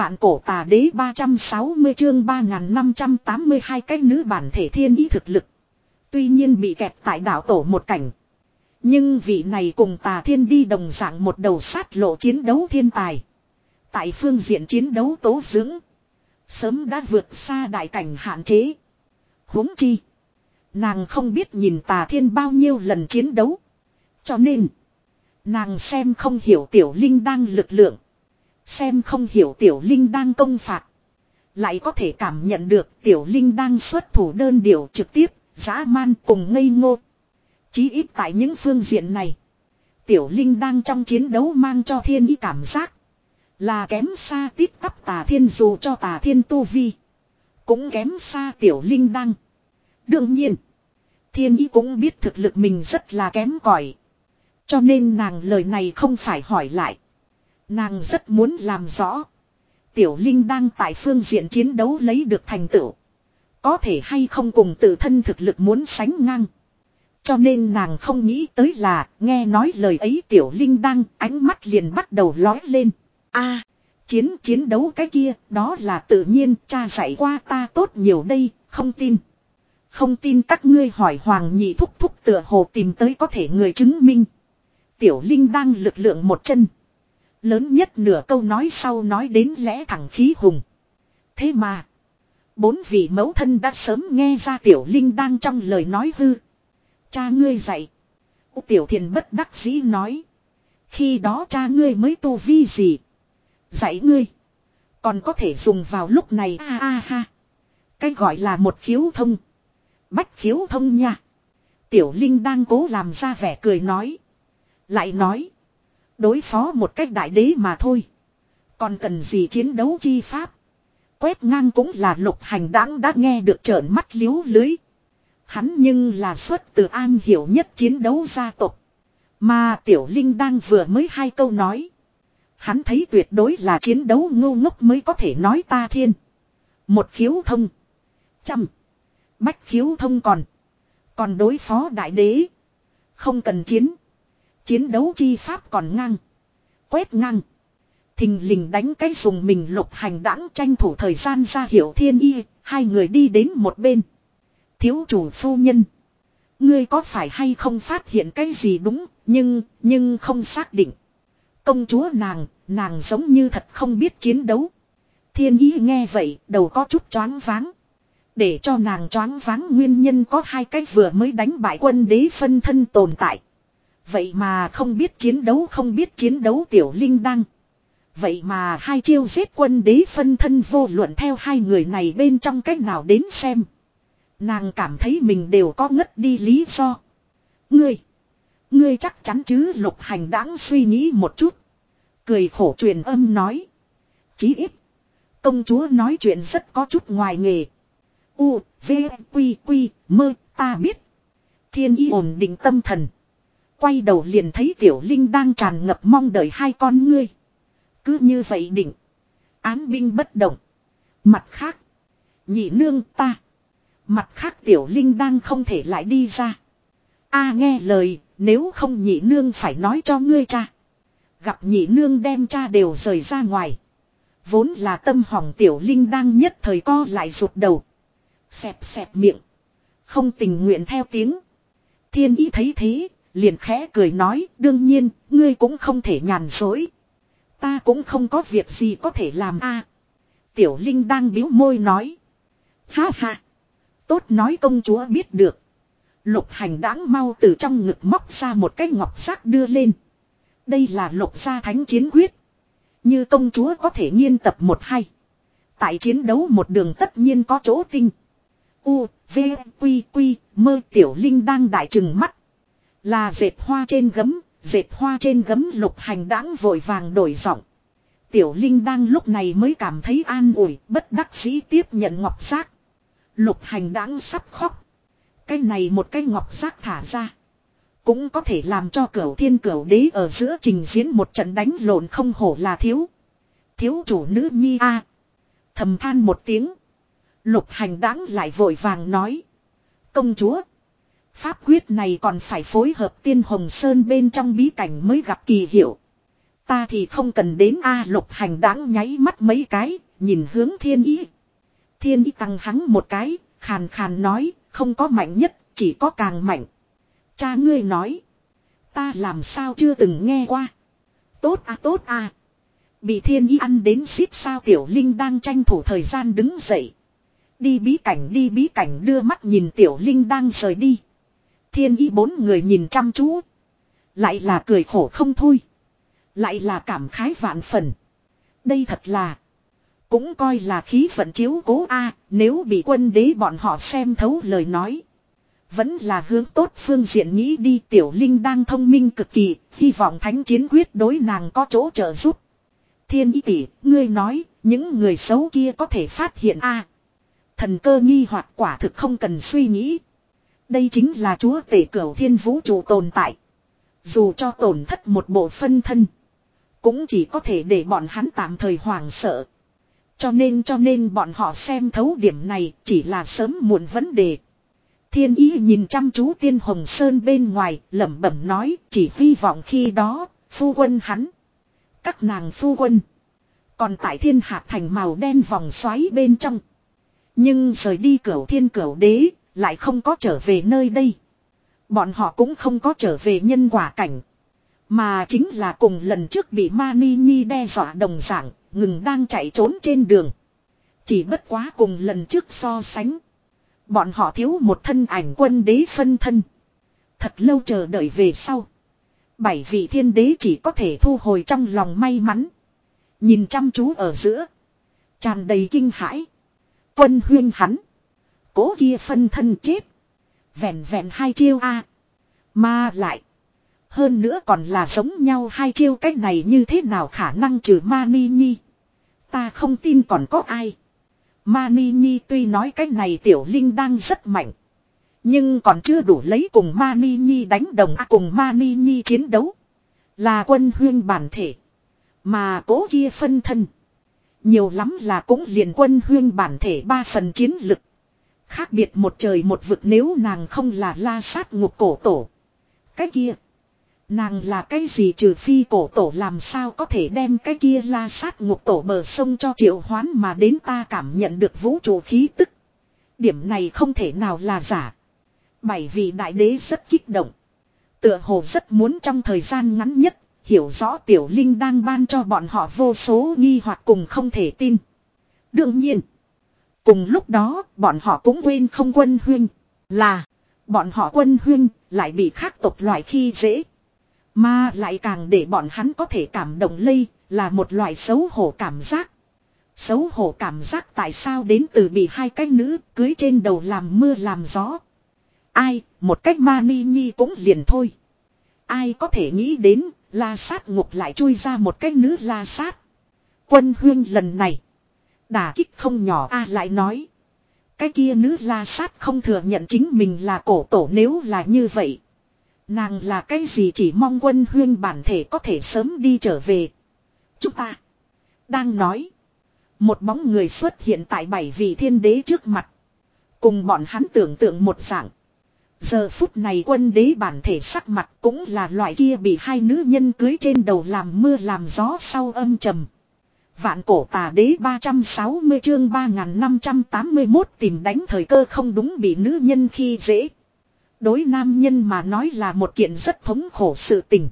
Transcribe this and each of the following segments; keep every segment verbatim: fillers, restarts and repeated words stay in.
Vạn cổ tà đế ba trăm sáu mươi chương ba nghìn năm trăm tám mươi hai cái nữ bản thể thiên ý thực lực. Tuy nhiên bị kẹp tại đảo tổ một cảnh. Nhưng vị này cùng tà thiên đi đồng dạng một đầu sát lộ chiến đấu thiên tài. Tại phương diện chiến đấu tố dưỡng. Sớm đã vượt xa đại cảnh hạn chế. Huống chi. Nàng không biết nhìn tà thiên bao nhiêu lần chiến đấu. Cho nên. Nàng xem không hiểu tiểu linh đang lực lượng. Xem không hiểu tiểu linh đang công phạt. Lại có thể cảm nhận được tiểu linh đang xuất thủ đơn điệu trực tiếp, dã man cùng ngây ngô. Chí ít tại những phương diện này. Tiểu linh đang trong chiến đấu mang cho thiên ý cảm giác. Là kém xa tít tắp tà thiên, dù cho tà thiên tu vi. Cũng kém xa tiểu linh đang. Đương nhiên. Thiên ý cũng biết thực lực mình rất là kém cỏi. Cho nên nàng lời này không phải hỏi lại. Nàng rất muốn làm rõ. Tiểu linh đang tại phương diện chiến đấu lấy được thành tựu. Có thể hay không cùng tự thân thực lực muốn sánh ngang. Cho nên nàng không nghĩ tới là nghe nói lời ấy tiểu linh đang ánh mắt liền bắt đầu lói lên. A, chiến chiến đấu cái kia đó là tự nhiên, cha dạy qua ta tốt nhiều đây, không tin. Không tin các ngươi hỏi Hoàng Nhị thúc thúc tựa hồ tìm tới có thể người chứng minh. Tiểu linh đang lực lượng một chân. Lớn nhất nửa câu nói sau nói đến lẽ thẳng khí hùng. Thế mà. Bốn vị mẫu thân đã sớm nghe ra tiểu linh đang trong lời nói hư. Cha ngươi dạy. Tiểu thiền bất đắc dĩ nói. Khi đó cha ngươi mới tu vi gì. Dạy ngươi. Còn có thể dùng vào lúc này a a ha. Cái gọi là một khiếu thông. Bách khiếu thông nha. Tiểu linh đang cố làm ra vẻ cười nói. Lại nói. Đối phó một cách đại đế mà thôi. Còn cần gì chiến đấu chi pháp. Quét ngang cũng là Lục Hành Đãng đã nghe được trợn mắt liếu lưới. Hắn nhưng là xuất từ an hiểu nhất chiến đấu gia tộc. Mà tiểu linh đang vừa mới hai câu nói. Hắn thấy tuyệt đối là chiến đấu ngu ngốc mới có thể nói ta thiên. Một khiếu thông. Trăm. Bách khiếu thông còn. Còn đối phó đại đế. Không cần chiến. Chiến đấu chi pháp còn ngang. Quét ngang. Thình lình đánh cái dùng mình Lục Hành Đãng tranh thủ thời gian ra hiểu thiên y. Hai người đi đến một bên. Thiếu chủ phu nhân. Ngươi có phải hay không phát hiện cái gì đúng. Nhưng, nhưng không xác định. Công chúa nàng, nàng giống như thật không biết chiến đấu. Thiên y nghe vậy, đầu có chút choáng váng. Để cho nàng choáng váng nguyên nhân có hai cách vừa mới đánh bại quân đế phân thân tồn tại. Vậy mà không biết chiến đấu không biết chiến đấu tiểu linh đăng. Vậy mà hai chiêu giết quân đế phân thân vô luận theo hai người này bên trong cách nào đến xem. Nàng cảm thấy mình đều có ngất đi lý do. Ngươi. Ngươi chắc chắn chứ Lục Hành Đãng suy nghĩ một chút. Cười khổ truyền âm nói. Chí ít. Công chúa nói chuyện rất có chút ngoài nghề. U, V, Quy, Quy, mơ, ta biết. Thiên y ổn định tâm thần. Quay đầu liền thấy tiểu linh đang tràn ngập mong đợi hai con ngươi. Cứ như vậy định. Án binh bất động. Mặt khác. Nhị nương ta. Mặt khác tiểu linh đang không thể lại đi ra. A nghe lời. Nếu không nhị nương phải nói cho ngươi cha. Gặp nhị nương đem cha đều rời ra ngoài. Vốn là tâm hỏng tiểu linh đang nhất thời co lại rụt đầu. Xẹp xẹp miệng. Không tình nguyện theo tiếng. Thiên ý thấy thế. Liền khẽ cười nói. Đương nhiên ngươi cũng không thể nhàn dối. Ta cũng không có việc gì có thể làm a. Tiểu linh đang biếu môi nói. Ha ha. Tốt nói công chúa biết được. Lục Hành Đãng mau từ trong ngực móc ra một cái ngọc giác đưa lên. Đây là Lục gia thánh chiến quyết. Như công chúa có thể nghiên tập một hay. Tại chiến đấu một đường tất nhiên có chỗ tinh. U, V, Quy, Quy, mơ tiểu linh đang đại trừng mắt. Là dệt hoa trên gấm, dệt hoa trên gấm Lục Hành Đãng vội vàng đổi giọng. Tiểu linh đang lúc này mới cảm thấy an ủi, bất đắc dĩ tiếp nhận ngọc giác. Lục Hành Đãng sắp khóc. Cái này một cái ngọc giác thả ra. Cũng có thể làm cho Cửu Thiên Cửu Đế ở giữa trình diễn một trận đánh lộn không hổ là thiếu. Thiếu chủ nữ nhi a. À. Thầm than một tiếng. Lục Hành Đãng lại vội vàng nói. Công chúa. Pháp quyết này còn phải phối hợp Tiên Hồng Sơn bên trong bí cảnh mới gặp kỳ hiệu. Ta thì không cần đến A Lục Hành đáng nháy mắt mấy cái, nhìn hướng Thiên Ý. Thiên Ý tăng hắn một cái, khàn khàn nói, không có mạnh nhất, chỉ có càng mạnh. Cha ngươi nói. Ta làm sao chưa từng nghe qua. Tốt à tốt à. Bị Thiên Ý ăn đến xít sao Tiểu Linh đang tranh thủ thời gian đứng dậy. Đi bí cảnh đi bí cảnh đưa mắt nhìn Tiểu Linh đang rời đi. Thiên Ý bốn người nhìn chăm chú. Lại là cười khổ không thôi. Lại là cảm khái vạn phần. Đây thật là. Cũng coi là khí vận chiếu cố a. Nếu bị quân đế bọn họ xem thấu lời nói. Vẫn là hướng tốt phương diện nghĩ đi. Tiểu Linh đang thông minh cực kỳ. Hy vọng thánh chiến quyết đối nàng có chỗ trợ giúp. Thiên Ý tỷ, ngươi nói. Những người xấu kia có thể phát hiện a. Thần cơ nghi hoặc quả thực không cần suy nghĩ. Đây chính là chúa tể cửu thiên vũ trụ tồn tại. Dù cho tổn thất một bộ phân thân. Cũng chỉ có thể để bọn hắn tạm thời hoảng sợ. Cho nên cho nên bọn họ xem thấu điểm này chỉ là sớm muộn vấn đề. Thiên Ý nhìn chăm chú Tiên Hồng Sơn bên ngoài lẩm bẩm nói chỉ hy vọng khi đó phu quân hắn. Các nàng phu quân. Còn tại thiên hạt thành màu đen vòng xoáy bên trong. Nhưng rời đi cửu thiên cửu đế lại không có trở về nơi đây. Bọn họ cũng không có trở về nhân quả cảnh. Mà chính là cùng lần trước bị Mani Nhi đe dọa đồng dạng, ngừng đang chạy trốn trên đường. Chỉ bất quá cùng lần trước so sánh. Bọn họ thiếu một thân ảnh quân đế phân thân. Thật lâu chờ đợi về sau. Bảy vị thiên đế chỉ có thể thu hồi trong lòng may mắn. Nhìn chăm chú ở giữa. Tràn đầy kinh hãi. Quân huyên hắn. Cố kia phân thân chết. Vẹn vẹn hai chiêu a. Mà lại. Hơn nữa còn là giống nhau hai chiêu cách này như thế nào khả năng trừ Mani Nhi. Ta không tin còn có ai. Mani Nhi tuy nói cách này Tiểu Linh đang rất mạnh. Nhưng còn chưa đủ lấy cùng Mani Nhi đánh đồng à, cùng Mani Nhi chiến đấu. Là quân huyên bản thể. Mà cố kia phân thân. Nhiều lắm là cũng liền quân huyên bản thể ba phần chiến lực. Khác biệt một trời một vực nếu nàng không là la sát ngục cổ tổ. Cái kia. Nàng là cái gì trừ phi cổ tổ làm sao có thể đem cái kia la sát ngục tổ bờ sông cho triệu hoán mà đến ta cảm nhận được vũ trụ khí tức. Điểm này không thể nào là giả. Bảy vị đại đế rất kích động. Tựa hồ rất muốn trong thời gian ngắn nhất, hiểu rõ Tiểu Linh đang ban cho bọn họ vô số nghi hoặc cùng không thể tin. Đương nhiên, cùng lúc đó bọn họ cũng quên không quân huynh. Là, bọn họ quân huynh lại bị khác tộc loại khi dễ. Mà lại càng để bọn hắn có thể cảm động lây là một loại xấu hổ cảm giác. Xấu hổ cảm giác tại sao đến từ bị hai cái nữ cưới trên đầu làm mưa làm gió. Ai, một cách Mani Nhi cũng liền thôi. Ai có thể nghĩ đến, la sát ngục lại chui ra một cái nữ la sát. Quân huyên lần này, đả kích không nhỏ a lại nói. Cái kia nữ la sát không thừa nhận chính mình là cổ tổ nếu là như vậy. Nàng là cái gì chỉ mong quân huyên bản thể có thể sớm đi trở về. Chúng ta đang nói. Một bóng người xuất hiện tại bảy vị thiên đế trước mặt. Cùng bọn hắn tưởng tượng một dạng. Giờ phút này quân đế bản thể sắc mặt cũng là loại kia bị hai nữ nhân cưới trên đầu làm mưa làm gió sau âm trầm. Vạn cổ tà đế ba trăm sáu mươi chương ba nghìn năm trăm tám mươi mốt tìm đánh thời cơ không đúng bị nữ nhân khi dễ. Đối nam nhân mà nói là một kiện rất thống khổ sự tình.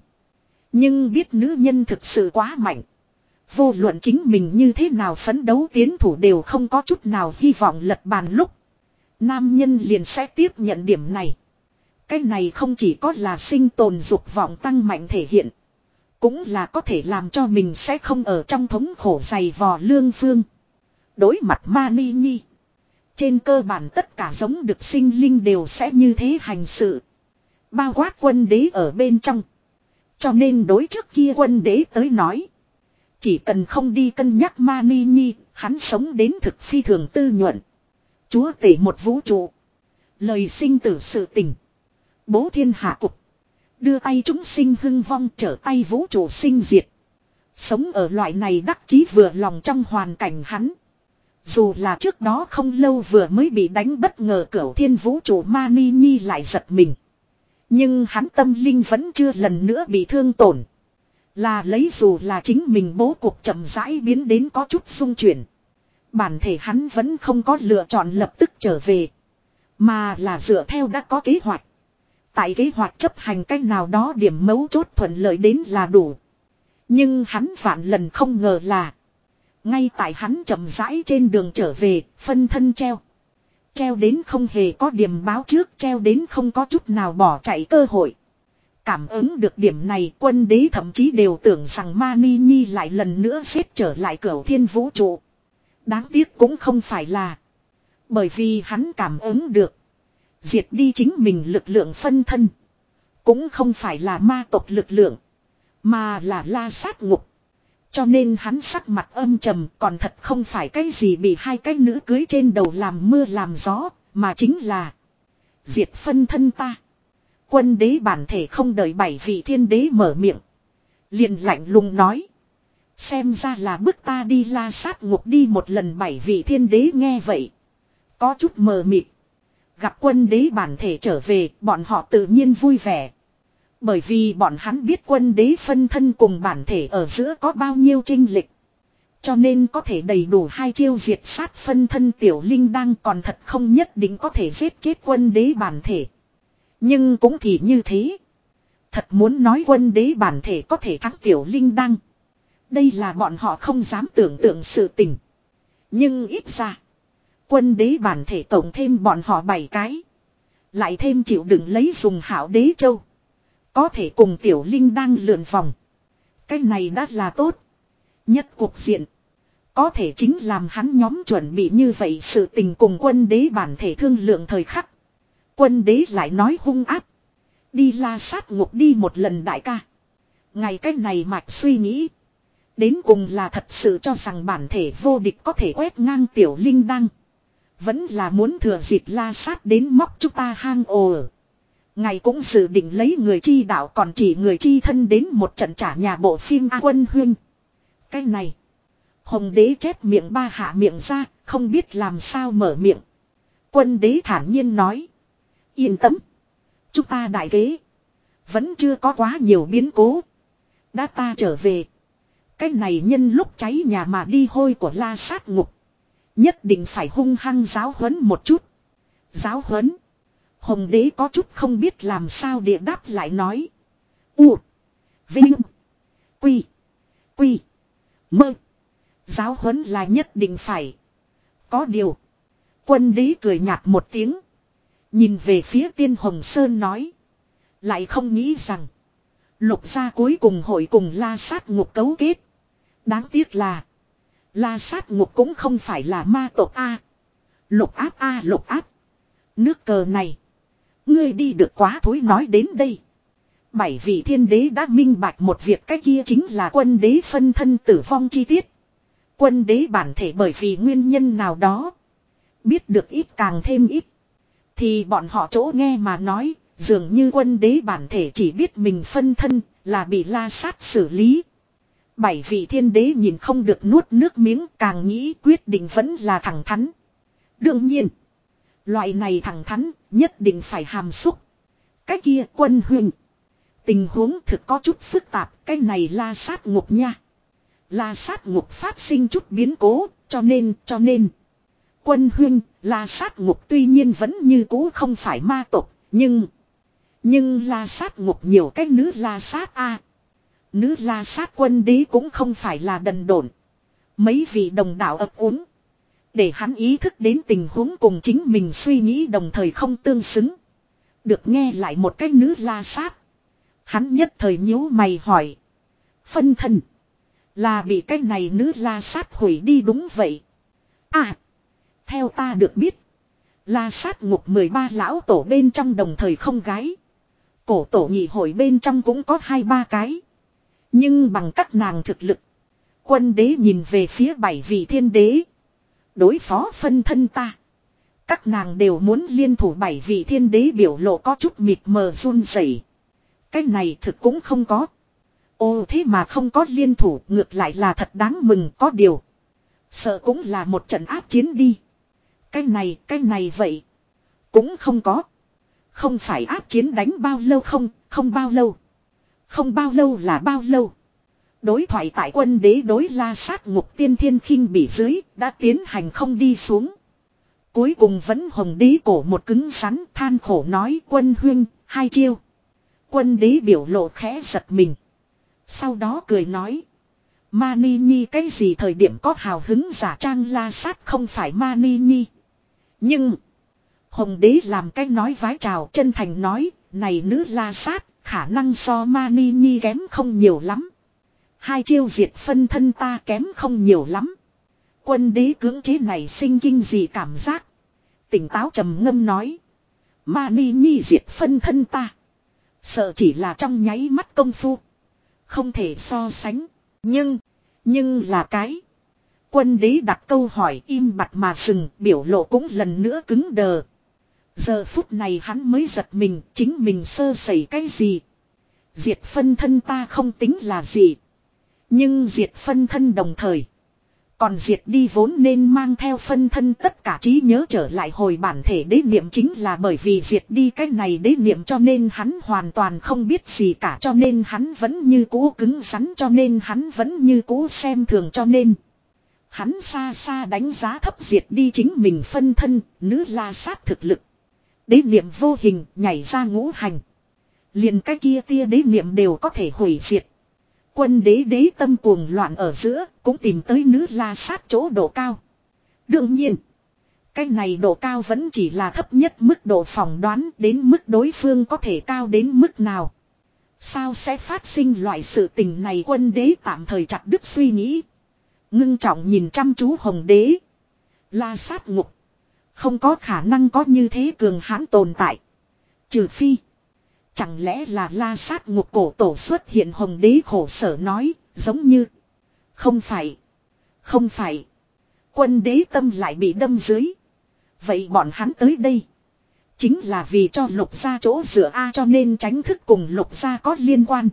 Nhưng biết nữ nhân thực sự quá mạnh. Vô luận chính mình như thế nào phấn đấu tiến thủ đều không có chút nào hy vọng lật bàn lúc. Nam nhân liền sẽ tiếp nhận điểm này. Cái này không chỉ có là sinh tồn dục vọng tăng mạnh thể hiện. Cũng là có thể làm cho mình sẽ không ở trong thống khổ dày vò lương phương. Đối mặt Mani Nhi. Trên cơ bản tất cả giống được sinh linh đều sẽ như thế hành sự. Bao quát quân đế ở bên trong. Cho nên đối trước kia quân đế tới nói. Chỉ cần không đi cân nhắc Mani Nhi, hắn sống đến thực phi thường tư nhuận. Chúa tể một vũ trụ. Lời sinh tử sự tình. Bố thiên hạ cục. Đưa tay chúng sinh hưng vong trở tay vũ trụ sinh diệt. Sống ở loại này đắc chí vừa lòng trong hoàn cảnh hắn. Dù là trước đó không lâu vừa mới bị đánh bất ngờ cửu thiên vũ trụ Mani Nhi lại giật mình. Nhưng hắn tâm linh vẫn chưa lần nữa bị thương tổn. Là lấy dù là chính mình bố cục chậm rãi biến đến có chút xung chuyển. Bản thể hắn vẫn không có lựa chọn lập tức trở về. Mà là dựa theo đã có kế hoạch. Tại kế hoạch chấp hành cách nào đó điểm mấu chốt thuận lợi đến là đủ. Nhưng hắn vạn lần không ngờ là. Ngay tại hắn chậm rãi trên đường trở về, phân thân treo. Treo đến không hề có điểm báo trước, treo đến không có chút nào bỏ chạy cơ hội. Cảm ứng được điểm này, quân đế thậm chí đều tưởng rằng Mani Nhi lại lần nữa xếp trở lại cửu thiên vũ trụ. Đáng tiếc cũng không phải là. Bởi vì hắn cảm ứng được. Diệt đi chính mình lực lượng phân thân. Cũng không phải là ma tộc lực lượng. Mà là la sát ngục. Cho nên hắn sắc mặt âm trầm, còn thật không phải cái gì bị hai cái nữ cưới trên đầu làm mưa làm gió, mà chính là diệt phân thân ta. Quân đế bản thể không đợi bảy vị thiên đế mở miệng. Liền lạnh lùng nói. Xem ra là bức ta đi la sát ngục đi một lần. Bảy vị thiên đế nghe vậy. Có chút mờ mịt. Gặp quân đế bản thể trở về, bọn họ tự nhiên vui vẻ. Bởi vì bọn hắn biết quân đế phân thân cùng bản thể ở giữa có bao nhiêu chênh lệch. Cho nên có thể đầy đủ hai chiêu diệt sát phân thân tiểu linh đang còn thật không nhất định có thể giết chết quân đế bản thể. Nhưng cũng thì như thế. Thật muốn nói quân đế bản thể có thể thắng tiểu linh đăng. Đây là bọn họ không dám tưởng tượng sự tình. Nhưng ít ra. Quân đế bản thể tổng thêm bọn họ bảy cái. Lại thêm chịu đựng lấy dùng hảo đế châu. Có thể cùng tiểu linh đăng lượn vòng. Cái này đã là tốt. Nhất cuộc diện. Có thể chính làm hắn nhóm chuẩn bị như vậy sự tình cùng quân đế bản thể thương lượng thời khắc. Quân đế lại nói hung áp. Đi la sát ngục đi một lần đại ca. Ngày cách này mạch suy nghĩ. Đến cùng là thật sự cho rằng bản thể vô địch có thể quét ngang tiểu linh đăng. Vẫn là muốn thừa dịp la sát đến móc chúng ta hang ồ. Ngày cũng dự định lấy người chi đạo còn chỉ người chi thân đến một trận trả nhà bộ phim A Quân Huynh. Cái này. Hồng đế chép miệng ba hạ miệng ra, không biết làm sao mở miệng. Quân đế thản nhiên nói. Yên tâm. Chúng ta đại kế. Vẫn chưa có quá nhiều biến cố. Đã ta trở về. Cái này nhân lúc cháy nhà mà đi hôi của la sát ngục. Nhất định phải hung hăng giáo huấn một chút. Giáo huấn. Hồng đế có chút không biết làm sao địa đáp lại nói. U. Vinh. Quy. Quy. Mơ. Giáo huấn là nhất định phải. Có điều. Quân đế cười nhạt một tiếng. Nhìn về phía tiên Hồng Sơn nói. Lại không nghĩ rằng. Lục gia cuối cùng hội cùng la sát ngục cấu kết. Đáng tiếc là. La sát ngục cũng không phải là ma tộc A. Lục áp A lục áp. Nước cờ này. Ngươi đi được quá thối nói đến đây. Bảy vị thiên đế đã minh bạch một việc, cái kia chính là quân đế phân thân tử vong chi tiết. Quân đế bản thể bởi vì nguyên nhân nào đó. Biết được ít càng thêm ít. Thì bọn họ chỗ nghe mà nói. Dường như quân đế bản thể chỉ biết mình phân thân là bị la sát xử lý. Bảy vị thiên đế nhìn không được nuốt nước miếng, càng nghĩ quyết định vẫn là thẳng thắn. Đương nhiên. Loại này thẳng thắn nhất định phải hàm xúc. Cái kia quân huynh. Tình huống thực có chút phức tạp. Cái này la sát ngục nha. La sát ngục phát sinh chút biến cố. Cho nên cho nên. Quân huynh la sát ngục tuy nhiên vẫn như cũ không phải ma tộc. Nhưng. Nhưng la sát ngục nhiều cái nữ la sát a. Nữ la sát quân đế cũng không phải là đần độn. Mấy vị đồng đạo ập uống. Để hắn ý thức đến tình huống cùng chính mình suy nghĩ đồng thời không tương xứng. Được nghe lại một cái nữ la sát. Hắn nhất thời nhíu mày hỏi. Phân thân. Là bị cái này nữ la sát hủy đi đúng vậy. À. Theo ta được biết. La sát ngục mười ba lão tổ bên trong đồng thời không gái. Cổ tổ nhị hội bên trong cũng có hai ba cái. Nhưng bằng các nàng thực lực. Quân đế nhìn về phía bảy vị thiên đế. Đối phó phân thân ta. Các nàng đều muốn liên thủ. Bảy vị thiên đế biểu lộ có chút mịt mờ run rẩy. Cái này thực cũng không có. Ồ thế mà không có liên thủ, ngược lại là thật đáng mừng. Có điều. Sợ cũng là một trận áp chiến đi. Cái này, cái này vậy. Cũng không có. Không phải áp chiến đánh bao lâu không, không bao lâu. Không bao lâu là bao lâu. Đối thoại tại quân đế đối La Sát ngục tiên thiên khinh bị dưới đã tiến hành không đi xuống. Cuối cùng vẫn hồng đế cổ một cứng rắn than khổ nói quân huynh, hai chiêu. Quân đế biểu lộ khẽ giật mình. Sau đó cười nói. Mani Nhi cái gì thời điểm có hào hứng giả trang La Sát không phải Mani Nhi. Nhưng. Hồng đế làm cái nói vái chào chân thành nói. Này nữ La Sát khả năng so Mani Nhi kém không nhiều lắm. Hai chiêu diệt phân thân ta kém không nhiều lắm. Quân đế cưỡng chế này sinh kinh gì cảm giác. Tỉnh táo trầm ngâm nói. Mani Nhi diệt phân thân ta. Sợ chỉ là trong nháy mắt công phu. Không thể so sánh. Nhưng. Nhưng là cái. Quân đế đặt câu hỏi im bặt mà dừng. Biểu lộ cũng lần nữa cứng đờ. Giờ phút này hắn mới giật mình. Chính mình sơ sẩy cái gì. Diệt phân thân ta không tính là gì. Nhưng diệt phân thân đồng thời. Còn diệt đi vốn nên mang theo phân thân tất cả trí nhớ trở lại hồi bản thể đế niệm chính là bởi vì diệt đi cái này đế niệm cho nên hắn hoàn toàn không biết gì cả cho nên hắn vẫn như cũ cứng rắn cho nên hắn vẫn như cũ xem thường cho nên. Hắn xa xa đánh giá thấp diệt đi chính mình phân thân, nữ La Sát thực lực. Đế niệm vô hình nhảy ra ngũ hành. Liền cái kia tia đế niệm đều có thể hủy diệt. Quân đế đế tâm cuồng loạn ở giữa cũng tìm tới nữ La Sát chỗ độ cao. Đương nhiên, cái này độ cao vẫn chỉ là thấp nhất mức độ phỏng đoán đến mức đối phương có thể cao đến mức nào. Sao sẽ phát sinh loại sự tình này quân đế tạm thời chặt đứt suy nghĩ. Ngưng trọng nhìn chăm chú hồng đế. La Sát ngục. Không có khả năng có như thế cường hãn tồn tại. Trừ phi. Chẳng lẽ là La Sát ngục cổ tổ xuất hiện hồng đế khổ sở nói, giống như. Không phải. Không phải. Quân đế tâm lại bị đâm dưới. Vậy bọn hắn tới đây. Chính là vì cho lục gia chỗ dựa A cho nên tránh thức cùng lục gia có liên quan.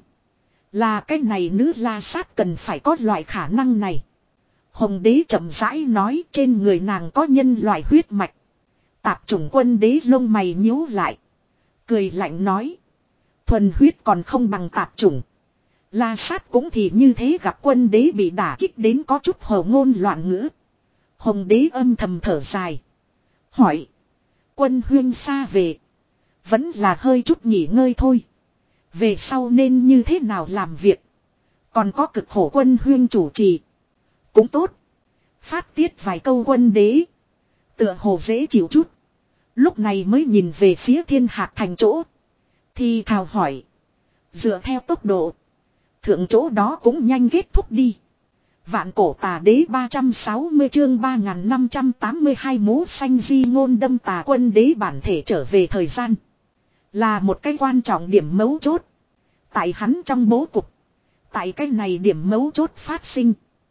Là cái này nữ La Sát cần phải có loại khả năng này. Hồng đế chậm rãi nói trên người nàng có nhân loại huyết mạch. Tạp chủng quân đế lông mày nhíu lại. Cười lạnh nói. Thuần huyết còn không bằng tạp chủng. La Sát cũng thì như thế gặp quân đế bị đả kích đến có chút hồ ngôn loạn ngữ. Hồng đế âm thầm thở dài. Hỏi. Quân huyên xa về. Vẫn là hơi chút nghỉ ngơi thôi. Về sau nên như thế nào làm việc. Còn có cực khổ quân huyên chủ trì. Cũng tốt. Phát tiết vài câu quân đế. Tựa hồ dễ chịu chút. Lúc này mới nhìn về phía thiên hạt thành chỗ. Thì thào hỏi. Dựa theo tốc độ. Thượng chỗ đó cũng nhanh kết thúc đi. Vạn cổ tà đế ba trăm sáu mươi chương ba nghìn năm trăm tám mươi hai mũ xanh di ngôn đâm tà quân đế bản thể trở về thời gian. Là một cái quan trọng điểm mấu chốt. Tại hắn trong bố cục. Tại cái này điểm mấu chốt phát sinh.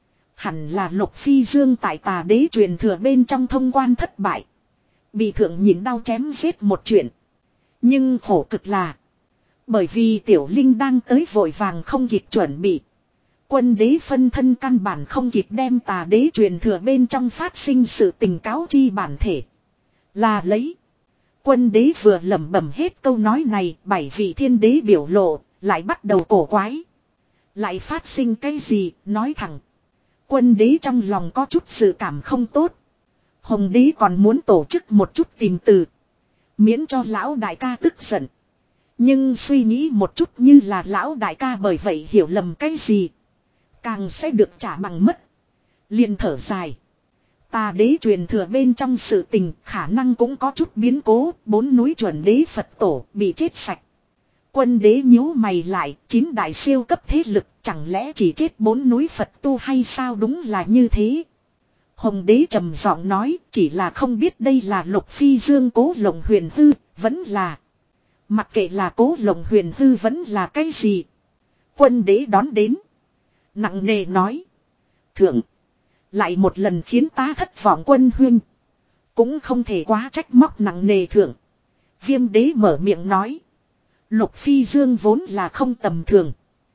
Hẳn là Lục Phi Dương tại tà đế truyền thừa bên trong thông quan thất bại. Bị thượng nhìn đau chém giết một chuyện. Nhưng khổ cực là. Bởi vì tiểu linh đang tới vội vàng không kịp chuẩn bị. Quân đế phân thân căn bản không kịp đem tà đế truyền thừa bên trong phát sinh sự tình cáo chi bản thể. Là lấy. Quân đế vừa lẩm bẩm hết câu nói này. Bảy vị thiên đế biểu lộ. Lại bắt đầu cổ quái. Lại phát sinh cái gì nói thẳng. Quân đế trong lòng có chút sự cảm không tốt. Hồng đế còn muốn tổ chức một chút tìm từ. Miễn cho lão đại ca tức giận. Nhưng suy nghĩ một chút như là lão đại ca bởi vậy hiểu lầm cái gì. Càng sẽ được trả bằng mất. Liền thở dài. Tà đế truyền thừa bên trong sự tình khả năng cũng có chút biến cố. Bốn núi chuẩn đế Phật tổ bị chết sạch. Quân đế nhíu mày lại. Chín đại siêu cấp thế lực chẳng lẽ chỉ chết bốn núi Phật tu hay sao đúng là như thế. Hồng đế trầm giọng nói chỉ là không biết đây là Lục Phi Dương cố lộng huyền hư vẫn là. Mặc kệ là cố lộng huyền hư vẫn là cái gì. Quân đế đón đến. Nặng nề nói. Thượng. Lại một lần khiến ta thất vọng quân huynh. Cũng không thể quá trách móc nặng nề thượng. Viêm đế mở miệng nói. Lục Phi Dương vốn là không tầm thường.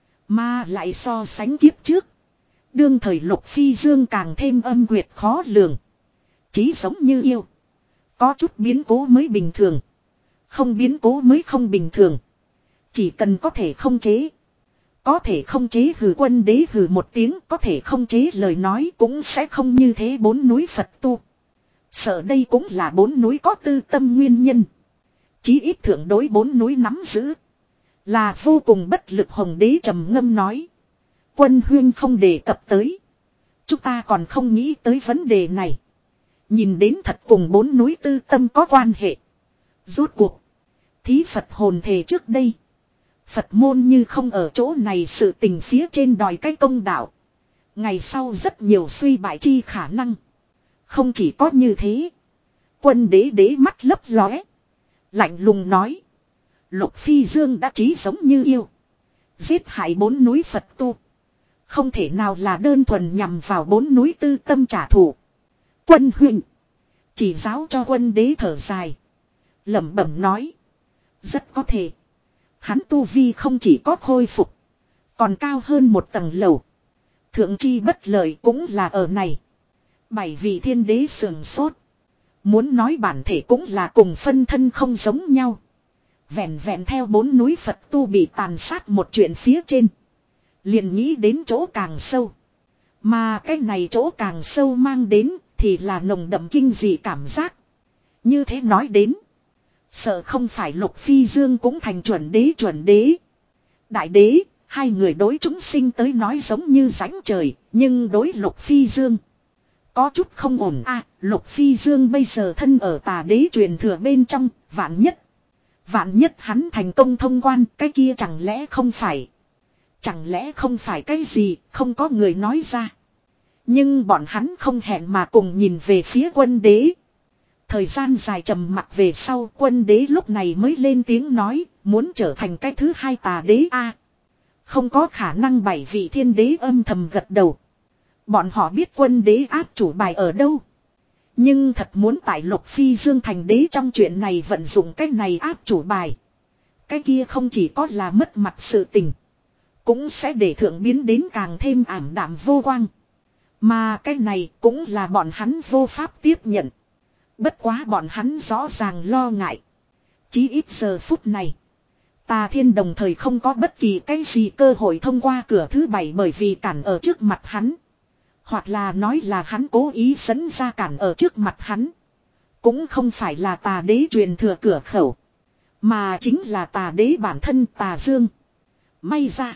Mà lại so sánh kiếp trước. Đương thời Lục Phi Dương càng thêm âm quyệt khó lường. Chí giống như yêu. Có chút biến cố mới bình thường. Không biến cố mới không bình thường. Chỉ cần có thể không chế. Có thể không chế hừ quân đế hừ một tiếng, có thể không chế lời nói cũng sẽ không như thế bốn núi Phật tu. Sợ đây cũng là bốn núi có tư tâm nguyên nhân. Chí ít thượng đối bốn núi nắm giữ. Là vô cùng bất lực hồng đế trầm ngâm nói. Quân huyên không đề cập tới. Chúng ta còn không nghĩ tới vấn đề này. Nhìn đến thật cùng bốn núi tư tâm có quan hệ. Rốt cuộc. Thí Phật hồn thề trước đây. Phật môn như không ở chỗ này sự tình phía trên đòi cái công đạo. Ngày sau rất nhiều suy bại chi khả năng. Không chỉ có như thế. Quân đế đế mắt lấp lóe. Lạnh lùng nói. Lục Phi Dương đã trí giống như yêu. Giết hại bốn núi Phật tu. Không thể nào là đơn thuần nhằm vào bốn núi tư tâm trả thù. Quân huynh. Chỉ giáo cho quân đế thở dài. Lẩm bẩm nói. Rất có thể. Hắn tu vi không chỉ có khôi phục. Còn cao hơn một tầng lầu. Thượng chi bất lợi cũng là ở này. Bảy vị thiên đế sườn sốt. Muốn nói bản thể cũng là cùng phân thân không giống nhau. Vẹn vẹn theo bốn núi Phật tu bị tàn sát một chuyện phía trên. Liền nghĩ đến chỗ càng sâu. Mà cái này chỗ càng sâu mang đến thì là nồng đậm kinh dị cảm giác. Như thế nói đến. Sợ không phải Lục Phi Dương cũng thành chuẩn đế chuẩn đế. Đại đế, hai người đối chúng sinh tới nói giống như rãnh trời, nhưng đối Lục Phi Dương. Có chút không ổn à, Lục Phi Dương bây giờ thân ở tà đế truyền thừa bên trong, vạn nhất. Vạn nhất hắn thành công thông quan, cái kia chẳng lẽ không phải. Chẳng lẽ không phải cái gì, không có người nói ra. Nhưng bọn hắn không hẹn mà cùng nhìn về phía quân đế. Thời gian dài trầm mặc về sau quân đế lúc này mới lên tiếng nói, muốn trở thành cái thứ hai tà đế a à, không có khả năng bảy vị thiên đế âm thầm gật đầu. Bọn họ biết quân đế áp chủ bài ở đâu. Nhưng thật muốn tại Lục Phi Dương thành đế trong chuyện này vận dụng cái này áp chủ bài. Cái kia không chỉ có là mất mặt sự tình. Cũng sẽ để thượng biến đến càng thêm ảm đạm vô quang. Mà cái này cũng là bọn hắn vô pháp tiếp nhận. Bất quá bọn hắn rõ ràng lo ngại. Chí ít giờ phút này. Tà Thiên đồng thời không có bất kỳ cái gì cơ hội thông qua cửa thứ bảy bởi vì cản ở trước mặt hắn. Hoặc là nói là hắn cố ý dẫn ra cản ở trước mặt hắn. Cũng không phải là tà đế truyền thừa cửa khẩu. Mà chính là tà đế bản thân Tà Dương. May ra.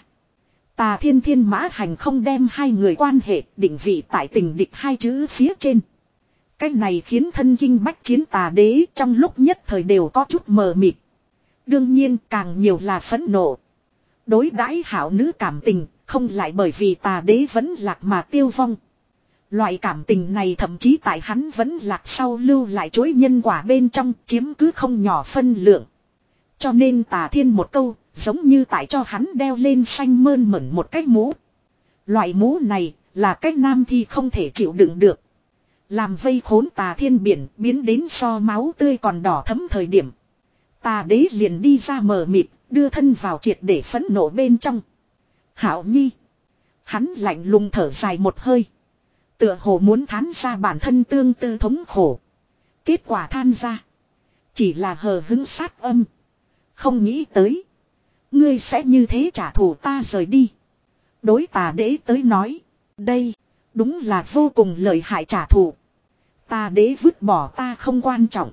Tà Thiên Thiên Mã Hành không đem hai người quan hệ định vị tại tình địch hai chữ phía trên. Cái này khiến thân kinh bách chiến tà đế trong lúc nhất thời đều có chút mờ mịt. Đương nhiên càng nhiều là phẫn nộ. Đối đãi hảo nữ cảm tình không lại bởi vì tà đế vẫn lạc mà tiêu vong. Loại cảm tình này thậm chí tại hắn vẫn lạc sau lưu lại chuỗi nhân quả bên trong chiếm cứ không nhỏ phân lượng. Cho nên Tà Thiên một câu giống như tại cho hắn đeo lên xanh mơn mởn một cái mũ. Loại mũ này là cái nam thì không thể chịu đựng được. Làm vây khốn Tà Thiên biển biến đến so máu tươi còn đỏ thấm thời điểm. Tà đế liền đi ra mờ mịt, đưa thân vào triệt để phẫn nộ bên trong. Hảo Nhi. Hắn lạnh lùng thở dài một hơi. Tựa hồ muốn thán ra bản thân tương tư thống khổ. Kết quả than ra. Chỉ là hờ hứng sát âm. Không nghĩ tới. Ngươi sẽ như thế trả thù ta rời đi. Đối tà đế tới nói. Đây. Đúng là vô cùng lợi hại trả thù. Tà đế vứt bỏ ta không quan trọng.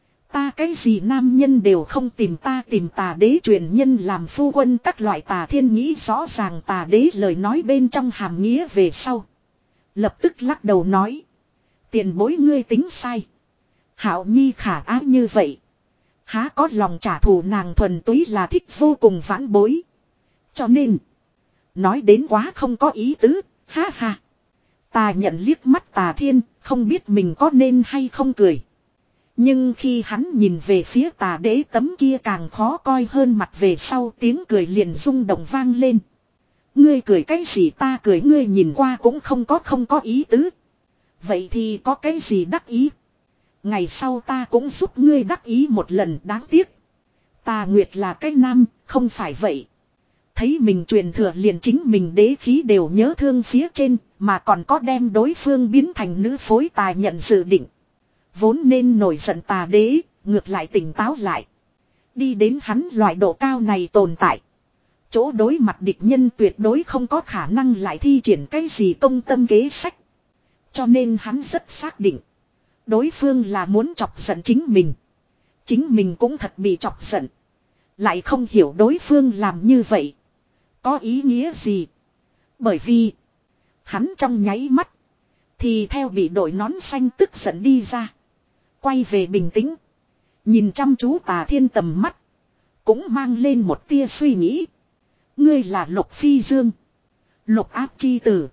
Ta cái gì nam nhân đều không tìm ta tìm tà đế truyền nhân làm phu quân các loại Tà Thiên nghĩ rõ ràng tà đế lời nói bên trong hàm nghĩa về sau. Lập tức lắc đầu nói. Tiền bối ngươi tính sai. Hảo Nhi khả ái như vậy. Há có lòng trả thù nàng thuần túy là thích vô cùng vãn bối. Cho nên. Nói đến quá không có ý tứ. Ha ha. Ta nhận liếc mắt Tà Thiên. Không biết mình có nên hay không cười. Nhưng khi hắn nhìn về phía tà đế tấm kia càng khó coi hơn mặt về sau tiếng cười liền rung động vang lên. Ngươi cười cái gì ta cười ngươi nhìn qua cũng không có không có ý tứ. Vậy thì có cái gì đắc ý. Ngày sau ta cũng giúp ngươi đắc ý một lần đáng tiếc. Tà Nguyệt là cái nam, không phải vậy. Thấy mình truyền thừa liền chính mình đế khí đều nhớ thương phía trên, mà còn có đem đối phương biến thành nữ phối tài nhận dự định. Vốn nên nổi giận tà đế, ngược lại tỉnh táo lại. Đi đến hắn loại độ cao này tồn tại. Chỗ đối mặt địch nhân tuyệt đối không có khả năng lại thi triển cái gì công tâm kế sách. Cho nên hắn rất xác định. Đối phương là muốn chọc giận chính mình. Chính mình cũng thật bị chọc giận. Lại không hiểu đối phương làm như vậy có ý nghĩa gì. Bởi vì hắn trong nháy mắt thì theo bị đội nón xanh tức giận đi ra. Quay về bình tĩnh. Nhìn chăm chú Tà Thiên tầm mắt. Cũng mang lên một tia suy nghĩ. Ngươi là Lục Phi Dương. Lục áp chi tử.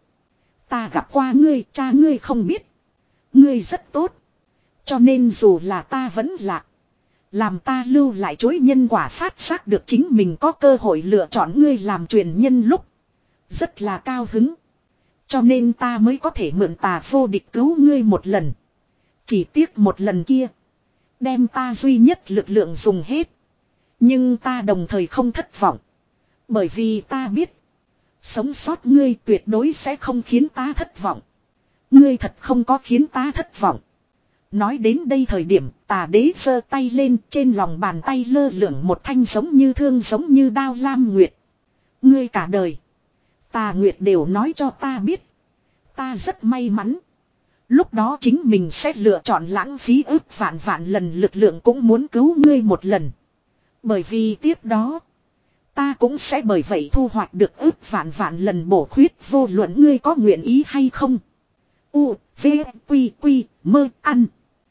Ta gặp qua ngươi, cha ngươi không biết. Ngươi rất tốt. Cho nên dù là ta vẫn lạc. Làm ta lưu lại chối nhân quả phát giác được chính mình có cơ hội lựa chọn ngươi làm truyền nhân lúc. Rất là cao hứng. Cho nên ta mới có thể mượn Tà vô địch cứu ngươi một lần. Chỉ tiếc một lần kia. Đem ta duy nhất lực lượng dùng hết. Nhưng ta đồng thời không thất vọng. Bởi vì ta biết. Sống sót ngươi tuyệt đối sẽ không khiến ta thất vọng. Ngươi thật không có khiến ta thất vọng. Nói đến đây thời điểm Tà đế giơ tay lên, trên lòng bàn tay lơ lửng một thanh giống như thương giống như đao lam nguyệt. Ngươi cả đời Tà Nguyệt đều nói cho ta biết. Ta rất may mắn. Lúc đó chính mình sẽ lựa chọn lãng phí ước vạn vạn lần lực lượng cũng muốn cứu ngươi một lần. Bởi vì tiếp đó ta cũng sẽ bởi vậy thu hoạch được ước vạn vạn lần bổ khuyết vô luận ngươi có nguyện ý hay không. U, V, Quy, Quy, mơ, ăn.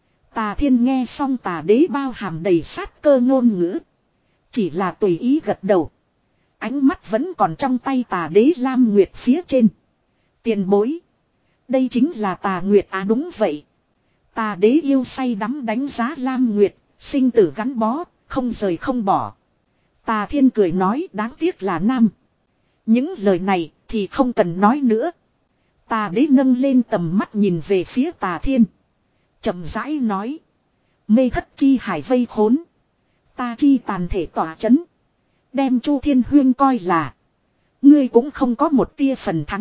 Tà Thiên nghe xong Tà đế bao hàm đầy sát cơ ngôn ngữ. Chỉ là tùy ý gật đầu. Ánh mắt vẫn còn trong tay Tà đế Lam Nguyệt phía trên. Tiền bối. Đây chính là Tà Nguyệt à, đúng vậy. Tà đế yêu say đắm đánh giá Lam Nguyệt, sinh tử gắn bó, không rời không bỏ. Tà Thiên cười nói đáng tiếc là nam. Những lời này thì không cần nói nữa. Tà đế nâng lên tầm mắt nhìn về phía Tà Thiên. Chậm rãi nói. Mê thất chi hải vây khốn. Ta chi tàn thể tỏa chấn. Đem Chu Thiên Huyên coi là. Ngươi cũng không có một tia phần thắng.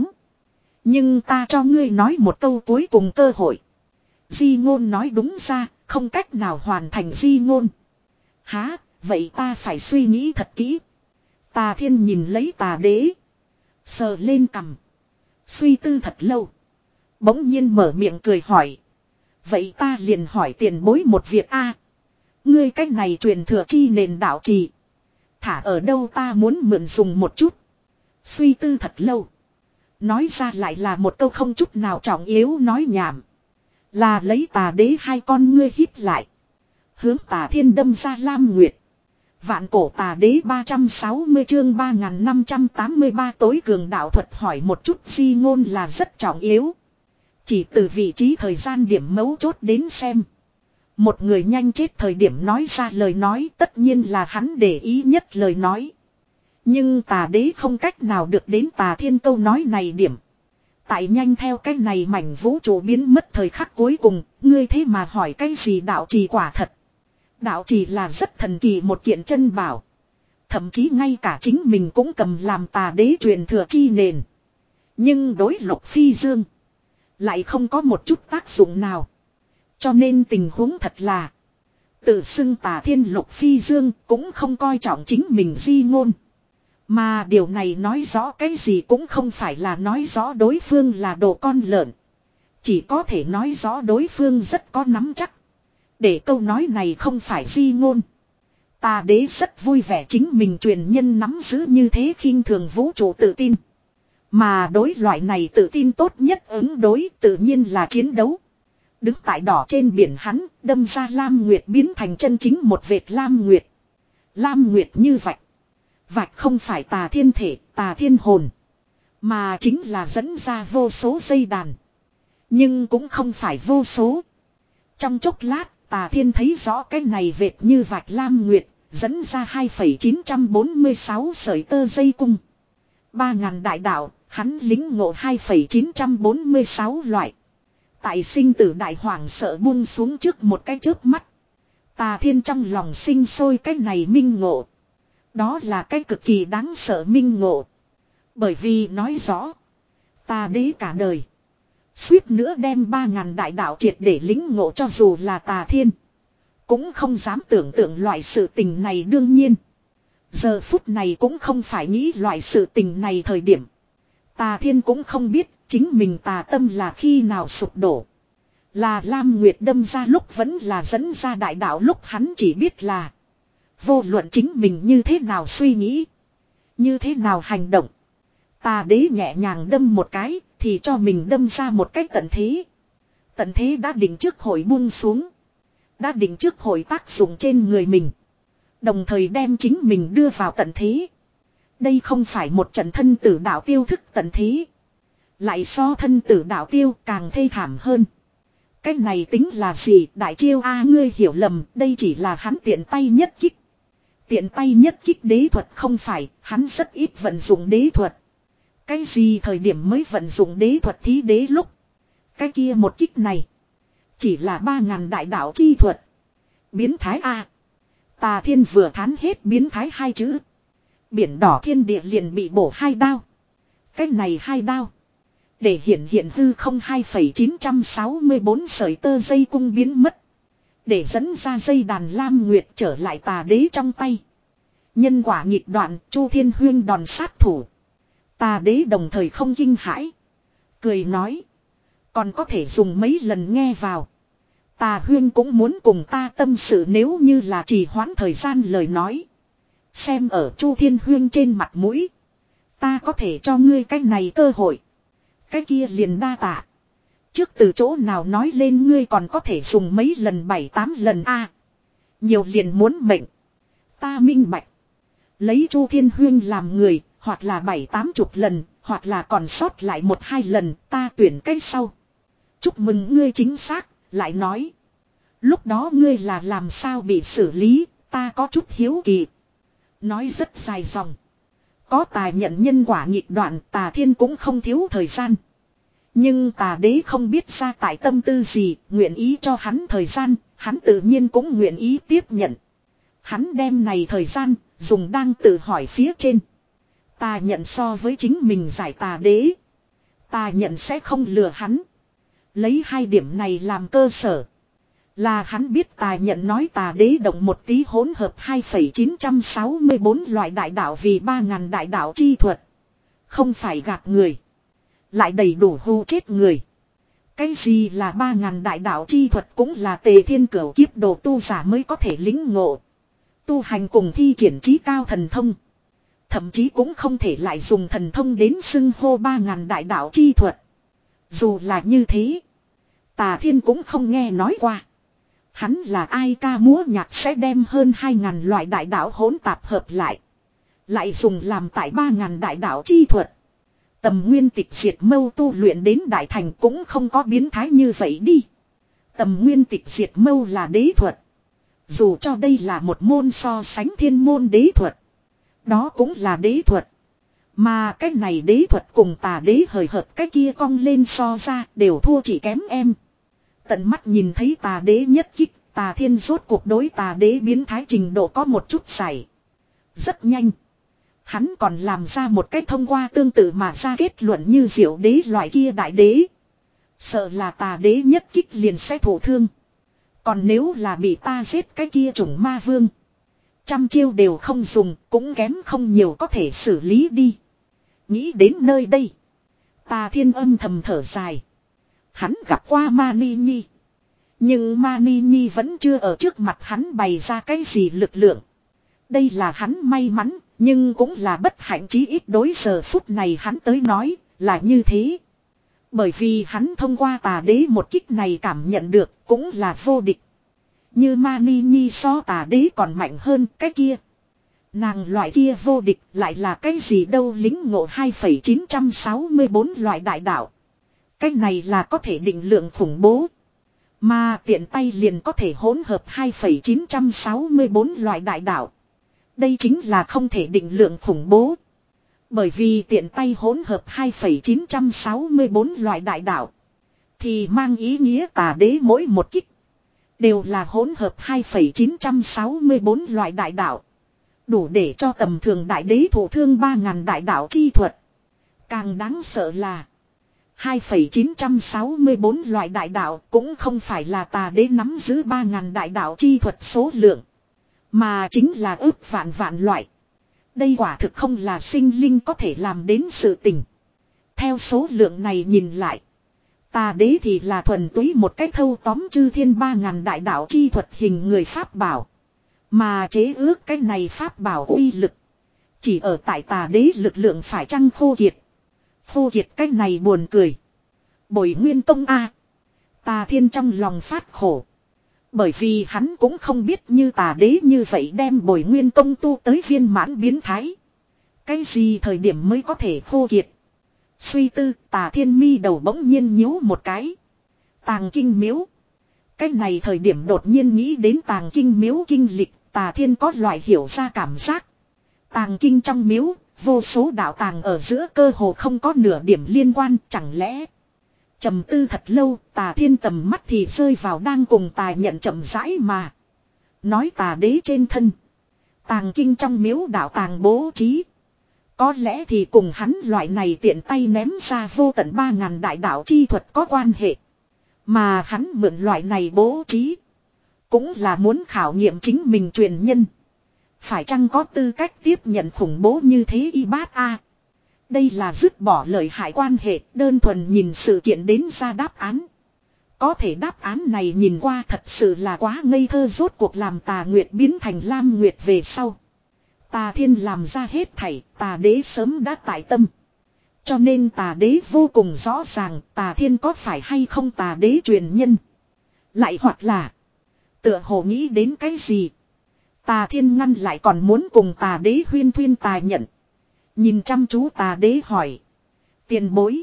Nhưng ta cho ngươi nói một câu cuối cùng cơ hội. Di ngôn nói đúng ra, không cách nào hoàn thành di ngôn. Há, vậy ta phải suy nghĩ thật kỹ. Tà Thiên nhìn lấy Tà đế. Sờ lên cằm. Suy tư thật lâu. Bỗng nhiên mở miệng cười hỏi. Vậy ta liền hỏi tiền bối một việc a. Ngươi cách này truyền thừa chi nền đạo trì. Thả ở đâu ta muốn mượn dùng một chút. Suy tư thật lâu. Nói ra lại là một câu không chút nào trọng yếu nói nhảm. Là lấy Tà đế hai con ngươi hít lại. Hướng Tà Thiên đâm ra Lam Nguyệt. Vạn cổ Tà đế ba trăm sáu mươi chương ba nghìn năm trăm tám mươi ba tối cường đạo thuật hỏi một chút di ngôn là rất trọng yếu. Chỉ từ vị trí thời gian điểm mấu chốt đến xem. Một người nhanh chết thời điểm nói ra lời nói tất nhiên là hắn để ý nhất lời nói. Nhưng Tà đế không cách nào được đến Tà Thiên câu nói này điểm. Tại nhanh theo cái này mảnh vũ trụ biến mất thời khắc cuối cùng, ngươi thế mà hỏi cái gì đạo trì quả thật. Đạo trì là rất thần kỳ một kiện chân bảo. Thậm chí ngay cả chính mình cũng cầm làm Tà đế truyền thừa chi nền. Nhưng đối Lục Phi Dương lại không có một chút tác dụng nào. Cho nên tình huống thật là tự xưng Tà Thiên Lục Phi Dương cũng không coi trọng chính mình di ngôn. Mà điều này nói rõ cái gì cũng không phải là nói rõ đối phương là đồ con lợn. Chỉ có thể nói rõ đối phương rất có nắm chắc. Để câu nói này không phải di ngôn. Tà đế rất vui vẻ chính mình truyền nhân nắm giữ như thế khinh thường vũ trụ tự tin. Mà đối loại này tự tin tốt nhất ứng đối tự nhiên là chiến đấu. Đứng tại đỏ trên biển hắn đâm ra Lam Nguyệt biến thành chân chính một vệt Lam Nguyệt. Lam Nguyệt như vạch. Vạch không phải Tà Thiên thể, Tà Thiên hồn. Mà chính là dẫn ra vô số dây đàn. Nhưng cũng không phải vô số. Trong chốc lát Tà Thiên thấy rõ cái này vệt như vạch Lam Nguyệt. Dẫn ra hai phẩy chín bốn sáu sợi tơ dây cung. Ba ngàn đại đạo, hắn lính ngộ hai phẩy chín bốn sáu loại. Tại sinh tử đại hoàng sợ buông xuống trước một cái chớp mắt. Tà Thiên trong lòng sinh sôi cái này minh ngộ. Đó là cái cực kỳ đáng sợ minh ngộ. Bởi vì nói rõ. Tà đế cả đời. Suýt nữa đem ba ngàn đại đạo triệt để lính ngộ cho dù là Tà Thiên. Cũng không dám tưởng tượng loại sự tình này đương nhiên. Giờ phút này cũng không phải nghĩ loại sự tình này thời điểm. Tà Thiên cũng không biết chính mình tà tâm là khi nào sụp đổ. Là Lam Nguyệt đâm ra lúc vẫn là dẫn ra đại đạo lúc, hắn chỉ biết là vô luận chính mình như thế nào suy nghĩ, như thế nào hành động, tà đế nhẹ nhàng đâm một cái thì cho mình đâm ra một cách tận thế. Tận thế đã định trước hội buông xuống, đã định trước hội tác dụng trên người mình, đồng thời đem chính mình đưa vào tận thế. Đây không phải một trận thân tử đạo tiêu thức tận thế, lại so thân tử đạo tiêu càng thê thảm hơn. Cái này tính là gì đại chiêu a, ngươi hiểu lầm, đây chỉ là hắn tiện tay nhất kích. Tiện tay nhất kích đế thuật không phải, hắn rất ít vận dụng đế thuật. Cái gì thời điểm mới vận dụng đế thuật thí đế lúc. Cái kia một kích này chỉ là ba ngàn đại đạo chi thuật. Biến thái a. Tà Thiên vừa thán hết biến thái hai chữ, biển đỏ thiên địa liền bị bổ hai đao. Cái này hai đao để hiện hiện hư không hai phẩy chín sáu bốn sợi tơ dây cung biến mất, để dẫn ra dây đàn Lam Nguyệt trở lại tà đế trong tay. Nhân quả nghịch đoạn, Chu Thiên Huyên đòn sát thủ. Tà đế đồng thời không kinh hãi, cười nói, còn có thể dùng mấy lần nghe vào. Tà Huyên cũng muốn cùng ta tâm sự, nếu như là trì hoãn thời gian lời nói, xem ở Chu Thiên Huyên trên mặt mũi, ta có thể cho ngươi cái này cơ hội. Cái kia liền đa tạ. Trước từ chỗ nào nói lên ngươi còn có thể dùng mấy lần bảy tám lần a à, nhiều liền muốn mệnh. Ta minh bạch. Lấy Chu Thiên Huyên làm người, hoặc là bảy tám chục lần, hoặc là còn sót lại một hai lần, ta tuyển cái sau. Chúc mừng ngươi chính xác, lại nói. Lúc đó ngươi là làm sao bị xử lý, ta có chút hiếu kỳ. Nói rất dài dòng. Có tài nhận nhân quả nghịch đoạn, Tà Thiên cũng không thiếu thời gian. Nhưng tà đế không biết ra tại tâm tư gì, nguyện ý cho hắn thời gian, hắn tự nhiên cũng nguyện ý tiếp nhận. Hắn đem này thời gian, dùng đang tự hỏi phía trên. Tà nhận so với chính mình giải tà đế. Tà nhận sẽ không lừa hắn. Lấy hai điểm này làm cơ sở. Là hắn biết tà nhận nói tà đế động một tí hỗn hợp hai phẩy chín sáu bốn loại đại đạo vì ba ngàn đại đạo chi thuật. Không phải gạt người. Lại đầy đủ hù chết người. Cái gì là ba ngàn đại đạo chi thuật cũng là Tề Thiên Cửu kiếp đồ tu giả mới có thể lĩnh ngộ. Tu hành cùng thi triển trí cao thần thông. Thậm chí cũng không thể lại dùng thần thông đến xưng hô ba ngàn đại đạo chi thuật. Dù là như thế, Tà Thiên cũng không nghe nói qua. Hắn là ai ca múa nhạc sẽ đem hơn hai ngàn loại đại đạo hỗn tạp hợp lại. Lại dùng làm tại ba ngàn đại đạo chi thuật. Tầm Nguyên Tịch Diệt Mâu tu luyện đến đại thành cũng không có biến thái như vậy đi. Tầm Nguyên Tịch Diệt Mâu là đế thuật. Dù cho đây là một môn so sánh thiên môn đế thuật, đó cũng là đế thuật. Mà cái này đế thuật cùng tà đế hời hợt cái kia cong lên so ra đều thua chỉ kém em. Tận mắt nhìn thấy tà đế nhất kích, Tà Thiên rốt cuộc đối tà đế biến thái trình độ có một chút xảy. Rất nhanh. Hắn còn làm ra một cách thông qua tương tự mà ra kết luận như diệu đế loại kia đại đế. Sợ là tà đế nhất kích liền sẽ thổ thương. Còn nếu là bị ta giết cái kia chủng ma vương, trăm chiêu đều không dùng, cũng kém không nhiều có thể xử lý đi. Nghĩ đến nơi đây, Tà Thiên âm thầm thở dài. Hắn gặp qua Mani Nhi. Nhưng Mani Nhi vẫn chưa ở trước mặt hắn bày ra cái gì lực lượng. Đây là hắn may mắn, nhưng cũng là bất hạnh, chí ít đối giờ phút này hắn tới nói, là như thế. Bởi vì hắn thông qua tà đế một kích này cảm nhận được, cũng là vô địch. Như Mani Nhi so tà đế còn mạnh hơn cái kia. Nàng loại kia vô địch lại là cái gì đâu, lính ngộ hai phẩy chín sáu bốn loại đại đạo. Cái này là có thể định lượng khủng bố. Mà tiện tay liền có thể hỗn hợp hai phẩy chín sáu bốn loại đại đạo. Đây chính là không thể định lượng khủng bố. Bởi vì tiện tay hỗn hợp hai phẩy chín sáu bốn loại đại đạo, thì mang ý nghĩa tà đế mỗi một kích đều là hỗn hợp hai phẩy chín sáu bốn loại đại đạo. Đủ để cho tầm thường đại đế thụ thương ba ngàn đại đạo chi thuật. Càng đáng sợ là hai phẩy chín sáu bốn loại đại đạo cũng không phải là tà đế nắm giữ ba ngàn đại đạo chi thuật số lượng, mà chính là ước vạn vạn loại. Đây quả thực không là sinh linh có thể làm đến sự tình. Theo số lượng này nhìn lại. Tà đế thì là thuần túy một cách thâu tóm chư thiên ba ngàn đại đạo chi thuật hình người pháp bảo. Mà chế ước cái này pháp bảo uy lực. Chỉ ở tại tà đế lực lượng phải chăng khô kiệt. Khô kiệt cái này buồn cười. Bồi nguyên tông a. Tà thiên trong lòng phát khổ. Bởi vì hắn cũng không biết như tà đế như vậy đem bồi nguyên tông tu tới viên mãn biến thái. Cái gì thời điểm mới có thể khô kiệt. Suy tư tà thiên mi đầu bỗng nhiên nhíu một cái. Tàng kinh miếu. Cái này thời điểm đột nhiên nghĩ đến tàng kinh miếu kinh lịch. Tà thiên có loại hiểu ra cảm giác. Tàng kinh trong miếu. Vô số đạo tàng ở giữa cơ hồ không có nửa điểm liên quan. Chẳng lẽ. Trầm tư thật lâu. Tà thiên tầm mắt thì rơi vào đang cùng tài nhận chậm rãi mà. Nói tà đế trên thân. Tàng kinh trong miếu đạo tàng bố trí. Có lẽ thì cùng hắn loại này tiện tay ném ra vô tận ba ngàn đại đạo chi thuật có quan hệ. Mà hắn mượn loại này bố trí. Cũng là muốn khảo nghiệm chính mình truyền nhân. Phải chăng có tư cách tiếp nhận khủng bố như thế y bát a? Đây là dứt bỏ lợi hại quan hệ, đơn thuần nhìn sự kiện đến ra đáp án. Có thể đáp án này nhìn qua thật sự là quá ngây thơ, rốt cuộc làm Tà Nguyệt biến thành Lam Nguyệt về sau. Tà thiên làm ra hết thảy, tà đế sớm đã tại tâm. Cho nên tà đế vô cùng rõ ràng tà thiên có phải hay không tà đế truyền nhân. Lại hoặc là tựa hồ nghĩ đến cái gì. Tà thiên ngăn lại còn muốn cùng tà đế huyên thuyên tài nhận. Nhìn chăm chú tà đế hỏi. Tiền bối.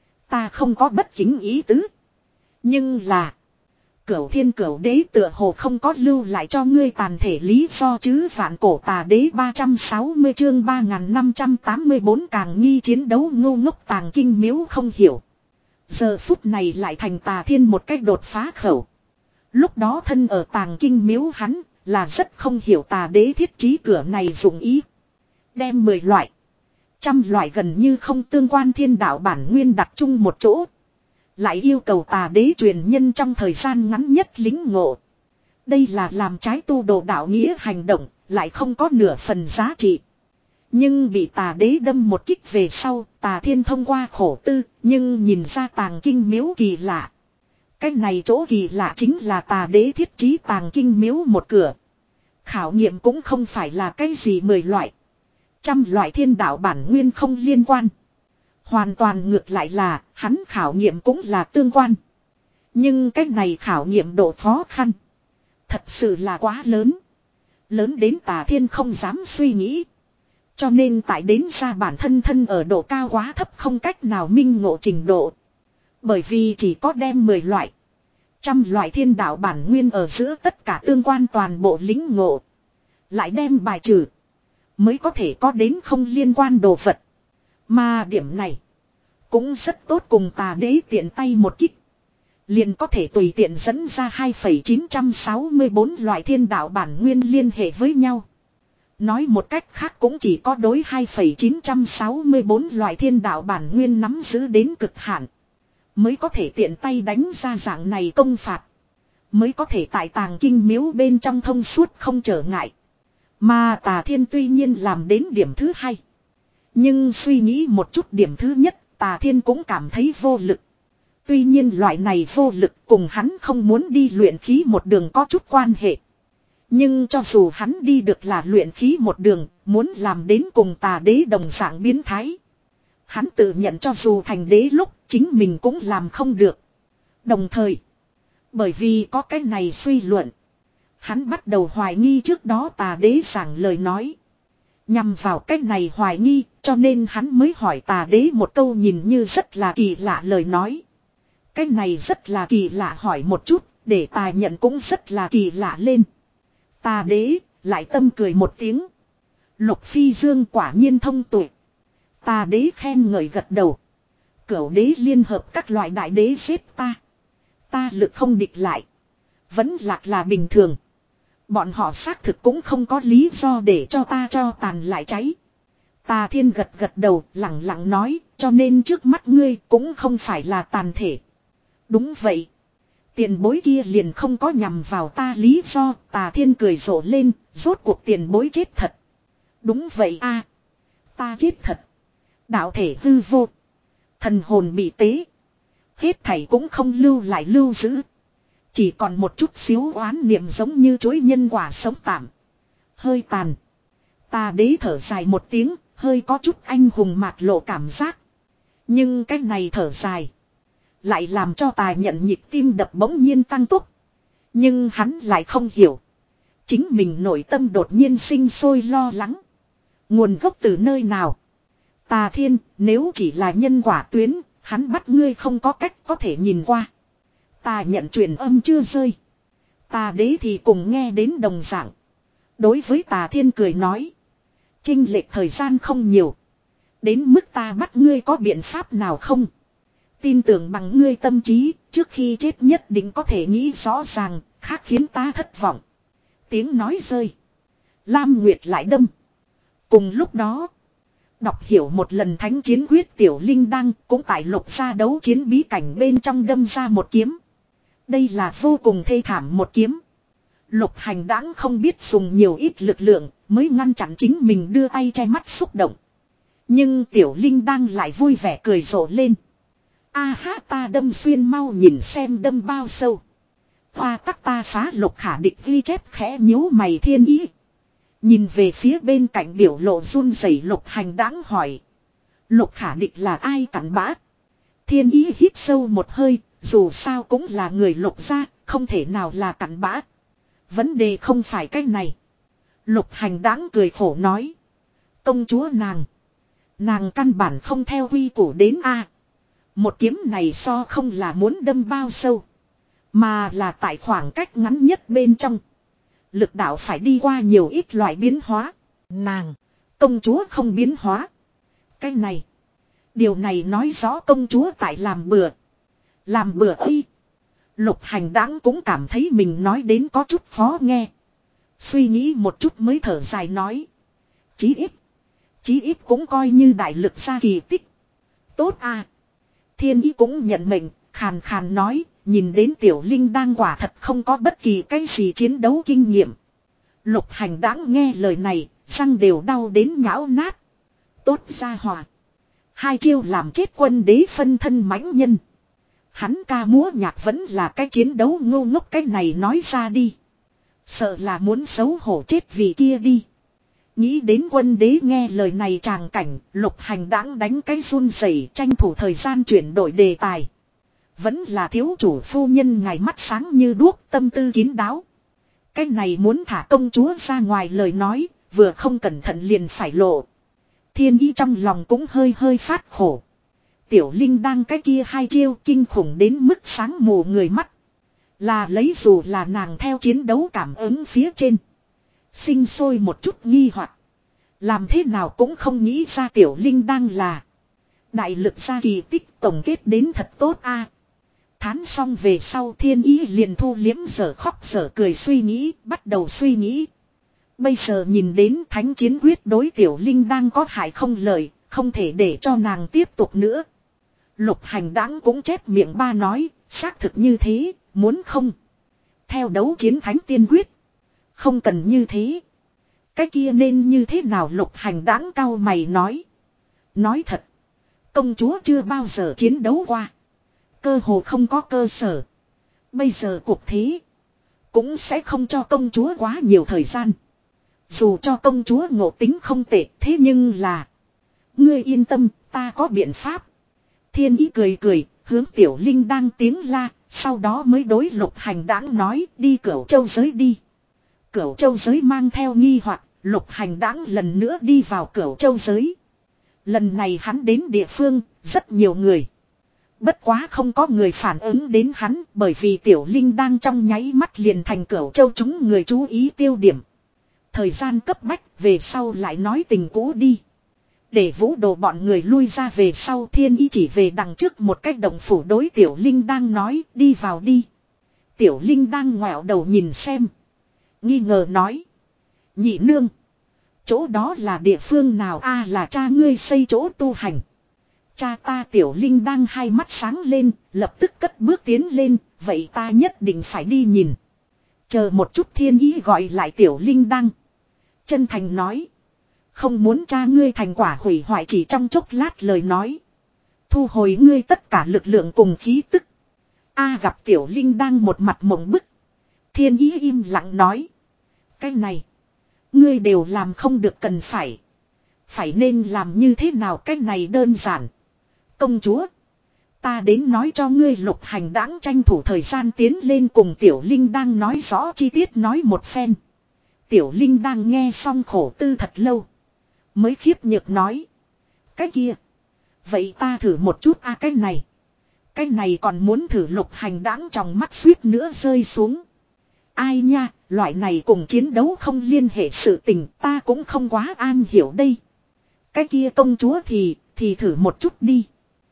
Ta không có bất kính ý tứ. Nhưng là. Cửu thiên cửu đế tựa hồ không có lưu lại cho ngươi tàn thể lý do chứ. Vạn cổ tà đế ba trăm sáu mươi chương ba nghìn năm trăm tám mươi bốn càng nghi chiến đấu ngu ngốc tàng kinh miếu không hiểu. Giờ phút này lại thành tà thiên một cách đột phá khẩu. Lúc đó thân ở tàng kinh miếu hắn là rất không hiểu tà đế thiết trí cửa này dụng ý. Đem mười loại. Trăm loại gần như không tương quan thiên đạo bản nguyên đặt chung một chỗ. Lại yêu cầu tà đế truyền nhân trong thời gian ngắn nhất lính ngộ. Đây là làm trái tu đồ đạo nghĩa hành động, lại không có nửa phần giá trị. Nhưng bị tà đế đâm một kích về sau, tà thiên thông qua khổ tư, nhưng nhìn ra tàng kinh miếu kỳ lạ. Cái này chỗ kỳ lạ chính là tà đế thiết trí tàng kinh miếu một cửa. Khảo nghiệm cũng không phải là cái gì mười loại. Trăm loại thiên đạo bản nguyên không liên quan. Hoàn toàn ngược lại là, hắn khảo nghiệm cũng là tương quan. Nhưng cái này khảo nghiệm độ khó khăn. Thật sự là quá lớn. Lớn đến tà thiên không dám suy nghĩ. Cho nên tại đến ra bản thân thân ở độ cao quá thấp không cách nào minh ngộ trình độ. Bởi vì chỉ có đem mười loại. Trăm loại thiên đạo bản nguyên ở giữa tất cả tương quan toàn bộ lính ngộ. Lại đem bài trừ. Mới có thể có đến không liên quan đồ vật. Mà điểm này. Cũng rất tốt cùng tà đế tiện tay một kích. Liền có thể tùy tiện dẫn ra hai phẩy chín sáu bốn loại thiên đạo bản nguyên liên hệ với nhau. Nói một cách khác cũng chỉ có đối hai phẩy chín sáu bốn loại thiên đạo bản nguyên nắm giữ đến cực hạn. Mới có thể tiện tay đánh ra dạng này công phạt. Mới có thể tại tàng kinh miếu bên trong thông suốt không trở ngại. Mà tà thiên tuy nhiên làm đến điểm thứ hai. Nhưng suy nghĩ một chút điểm thứ nhất, tà thiên cũng cảm thấy vô lực. Tuy nhiên loại này vô lực cùng hắn không muốn đi luyện khí một đường có chút quan hệ. Nhưng cho dù hắn đi được là luyện khí một đường, muốn làm đến cùng tà đế đồng dạng biến thái. Hắn tự nhận cho dù thành đế lúc chính mình cũng làm không được. Đồng thời, bởi vì có cái này suy luận, hắn bắt đầu hoài nghi trước đó tà đế giảng lời nói. Nhằm vào cái này hoài nghi, cho nên hắn mới hỏi tà đế một câu nhìn như rất là kỳ lạ lời nói. Cái này rất là kỳ lạ hỏi một chút, để tà nhận cũng rất là kỳ lạ lên. Tà đế, lại tâm cười một tiếng. Lục Phi Dương quả nhiên thông tuệ. Tà đế khen ngợi gật đầu. Cửu đế liên hợp các loại đại đế xếp ta. Ta lực không địch lại. Vẫn lạc là bình thường. Bọn họ xác thực cũng không có lý do để cho ta cho tàn lại cháy. Tà thiên gật gật đầu lặng lặng nói, cho nên trước mắt ngươi cũng không phải là tàn thể. Đúng vậy. Tiền bối kia liền không có nhằm vào ta lý do, tà thiên cười rộ lên, rốt cuộc tiền bối chết thật. Đúng vậy a, ta chết thật. Đạo thể hư vô. Thần hồn bị tế. Hết thảy cũng không lưu lại lưu giữ. Chỉ còn một chút xíu oán niệm giống như chuỗi nhân quả sống tạm. Hơi tàn. Tà đế thở dài một tiếng, hơi có chút anh hùng mạt lộ cảm giác. Nhưng cái này thở dài lại làm cho Tà Nhận nhịp tim đập bỗng nhiên tăng tốc. Nhưng hắn lại không hiểu. Chính mình nội tâm đột nhiên sinh sôi lo lắng. Nguồn gốc từ nơi nào? Tà Thiên, nếu chỉ là nhân quả tuyến, hắn bắt ngươi không có cách có thể nhìn qua. Tà Nhận truyền âm chưa rơi. Tà đế thì cùng nghe đến đồng dạng. Đối với Tà Thiên cười nói. Chênh lệch thời gian không nhiều. Đến mức ta bắt ngươi có biện pháp nào không? Tin tưởng bằng ngươi tâm trí, trước khi chết nhất định có thể nghĩ rõ ràng, khác khiến ta thất vọng. Tiếng nói rơi. Lam Nguyệt lại đâm. Cùng lúc đó, đọc hiểu một lần thánh chiến quyết Tiểu Linh Đăng cũng tại lục gia đấu chiến bí cảnh bên trong đâm ra một kiếm. Đây là vô cùng thê thảm một kiếm. Lục Hành Đãng không biết dùng nhiều ít lực lượng mới ngăn chặn chính mình đưa tay che mắt xúc động. Nhưng Tiểu Linh Đăng lại vui vẻ cười rộ lên. A ha, ta đâm xuyên, mau nhìn xem đâm bao sâu. Hoa tắc ta phá Lục Khả Địch ghi chép khẽ nhíu mày Thiên Ý. Nhìn về phía bên cạnh biểu lộ run rẩy Lục Hành Đãng hỏi. Lục Khả Địch là ai cặn bã? Thiên Ý hít sâu một hơi, dù sao cũng là người Lục gia, không thể nào là cặn bã. Vấn đề không phải cái này. Lục Hành Đãng cười khổ nói. Công chúa nàng. Nàng căn bản không theo quy củ đến a. Một kiếm này so không là muốn đâm bao sâu. Mà là tại khoảng cách ngắn nhất bên trong. Lực đạo phải đi qua nhiều ít loại biến hóa. Nàng, công chúa không biến hóa. Cái này. Điều này nói rõ công chúa tại làm bừa. Làm bừa y. Lục Hành Đãng cũng cảm thấy mình nói đến có chút khó nghe. Suy nghĩ một chút mới thở dài nói. Chí ít. Chí ít cũng coi như đại lực ra kỳ tích. Tốt à. Thiên Ý cũng nhận mệnh, khàn khàn nói, nhìn đến Tiểu Linh đang quả thật không có bất kỳ cái gì chiến đấu kinh nghiệm. Lục Hành Đãng nghe lời này, răng đều đau đến nhão nát. Tốt ra hòa. Hai chiêu làm chết quân đế phân thân mãnh nhân. Hắn ca múa nhạc vẫn là cái chiến đấu ngu ngốc, cái này nói ra đi. Sợ là muốn xấu hổ chết vì kia đi. Nghĩ đến quân đế nghe lời này tràng cảnh, Lục Hành Đãng đánh cái run rẩy, tranh thủ thời gian chuyển đổi đề tài. Vẫn là thiếu chủ phu nhân ngài mắt sáng như đuốc, tâm tư kín đáo. Cái này muốn thả công chúa ra ngoài lời nói, vừa không cẩn thận liền phải lộ. Thiên Ý trong lòng cũng hơi hơi phát khổ. Tiểu Linh đang cái kia hai chiêu kinh khủng đến mức sáng mù người mắt. Là lấy dù là nàng theo chiến đấu cảm ứng phía trên. Sinh sôi một chút nghi hoặc. Làm thế nào cũng không nghĩ ra Tiểu Linh đang là. Đại lực ra kỳ tích tổng kết đến thật tốt a. Thán xong về sau Thiên Ý liền thu liếm giờ khóc giờ cười suy nghĩ, bắt đầu suy nghĩ. Bây giờ nhìn đến thánh chiến quyết đối Tiểu Linh đang có hại không lợi, không thể để cho nàng tiếp tục nữa. Lục Hành Đãng cũng chép miệng ba nói, xác thực như thế, muốn không. Theo đấu chiến thánh tiên quyết. Không cần như thế. Cái kia nên như thế nào Lục Hành Đãng cau mày nói. Nói thật. Công chúa chưa bao giờ chiến đấu qua. Cơ hồ không có cơ sở. Bây giờ cuộc thế. Cũng sẽ không cho công chúa quá nhiều thời gian. Dù cho công chúa ngộ tính không tệ thế nhưng là. Ngươi yên tâm ta có biện pháp. Thiên Ý cười cười hướng Tiểu Linh đang tiếng la. Sau đó mới đối Lục Hành Đãng nói đi Cửu Châu giới đi. Cửu Châu giới mang theo nghi hoặc, Lục Hành Đãng lần nữa đi vào Cửu Châu giới. Lần này hắn đến địa phương, rất nhiều người. Bất quá không có người phản ứng đến hắn, bởi vì Tiểu Linh đang trong nháy mắt liền thành Cửu Châu chúng người chú ý tiêu điểm. Thời gian cấp bách, về sau lại nói tình cũ đi. Để Vũ Đồ bọn người lui ra về sau, Thiên Ý chỉ về đằng trước một cách động phủ đối Tiểu Linh đang nói, đi vào đi. Tiểu Linh đang ngoẹo đầu nhìn xem. Nghi ngờ nói. Nhị nương. Chỗ đó là địa phương nào a? À, là cha ngươi xây chỗ tu hành. Cha ta. Tiểu Linh đang hai mắt sáng lên, lập tức cất bước tiến lên, vậy ta nhất định phải đi nhìn. Chờ một chút. Thiên Ý gọi lại Tiểu Linh đang. Chân thành nói. Không muốn cha ngươi thành quả hủy hoại chỉ trong chốc lát lời nói. Thu hồi ngươi tất cả lực lượng cùng khí tức. A gặp Tiểu Linh đang một mặt mộng bức. Thiên Ý im lặng nói. Cái này. Ngươi đều làm không được cần phải. Phải nên làm như thế nào cái này đơn giản. Công chúa. Ta đến nói cho ngươi Lục Hành đãng tranh thủ thời gian tiến lên cùng Tiểu Linh đang nói rõ chi tiết nói một phen. Tiểu Linh đang nghe xong khổ tư thật lâu. Mới khiếp nhược nói. Cái kia. Vậy ta thử một chút a à, cái này. Cái này còn muốn thử Lục Hành đãng trong mắt suýt nữa rơi xuống. Ai nha, loại này cùng chiến đấu không liên hệ sự tình ta cũng không quá an hiểu đây. Cái kia công chúa thì, thì thử một chút đi.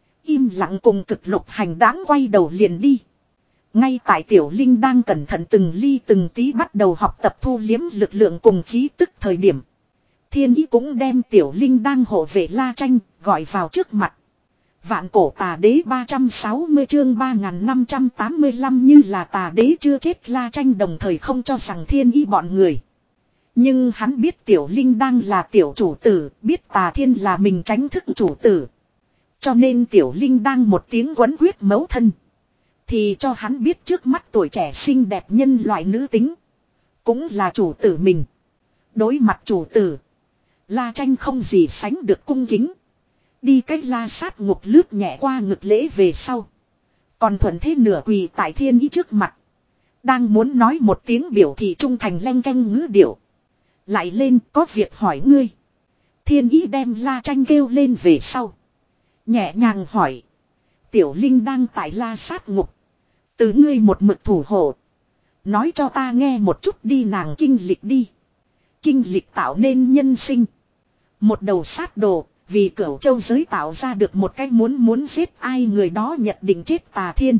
Im lặng cùng cực Lục Hành đãng quay đầu liền đi. Ngay tại Tiểu Linh đang cẩn thận từng ly từng tí bắt đầu học tập thu liếm lực lượng cùng khí tức thời điểm. Thiên Ý cũng đem Tiểu Linh đang hộ vệ La Tranh gọi vào trước mặt. Vạn cổ tà đế ba trăm sáu mươi chương ba nghìn năm trăm tám mươi lăm như là tà đế chưa chết La Tranh đồng thời không cho rằng Thiên Ý bọn người. Nhưng hắn biết Tiểu Linh đang là tiểu chủ tử, biết Tà Thiên là mình tránh thức chủ tử. Cho nên Tiểu Linh đang một tiếng quấn quyết mấu thân. Thì cho hắn biết trước mắt tuổi trẻ xinh đẹp nhân loại nữ tính. Cũng là chủ tử mình. Đối mặt chủ tử. La Tranh không gì sánh được cung kính. Đi cách la sát ngục lướt nhẹ qua ngực lễ về sau. Còn thuận thế nửa quỳ tại Thiên Ý trước mặt. Đang muốn nói một tiếng biểu thị trung thành leng canh ngữ điệu. Lại lên có việc hỏi ngươi. Thiên Ý đem La Tranh kêu lên về sau. Nhẹ nhàng hỏi. Tiểu Linh đang tại la sát ngục. Từ ngươi một mực thủ hộ. Nói cho ta nghe một chút đi nàng kinh lịch đi. Kinh lịch tạo nên nhân sinh. Một đầu sát đồ. Vì Cửu Châu giới tạo ra được một cái muốn muốn giết ai người đó nhận định chết Tà Thiên.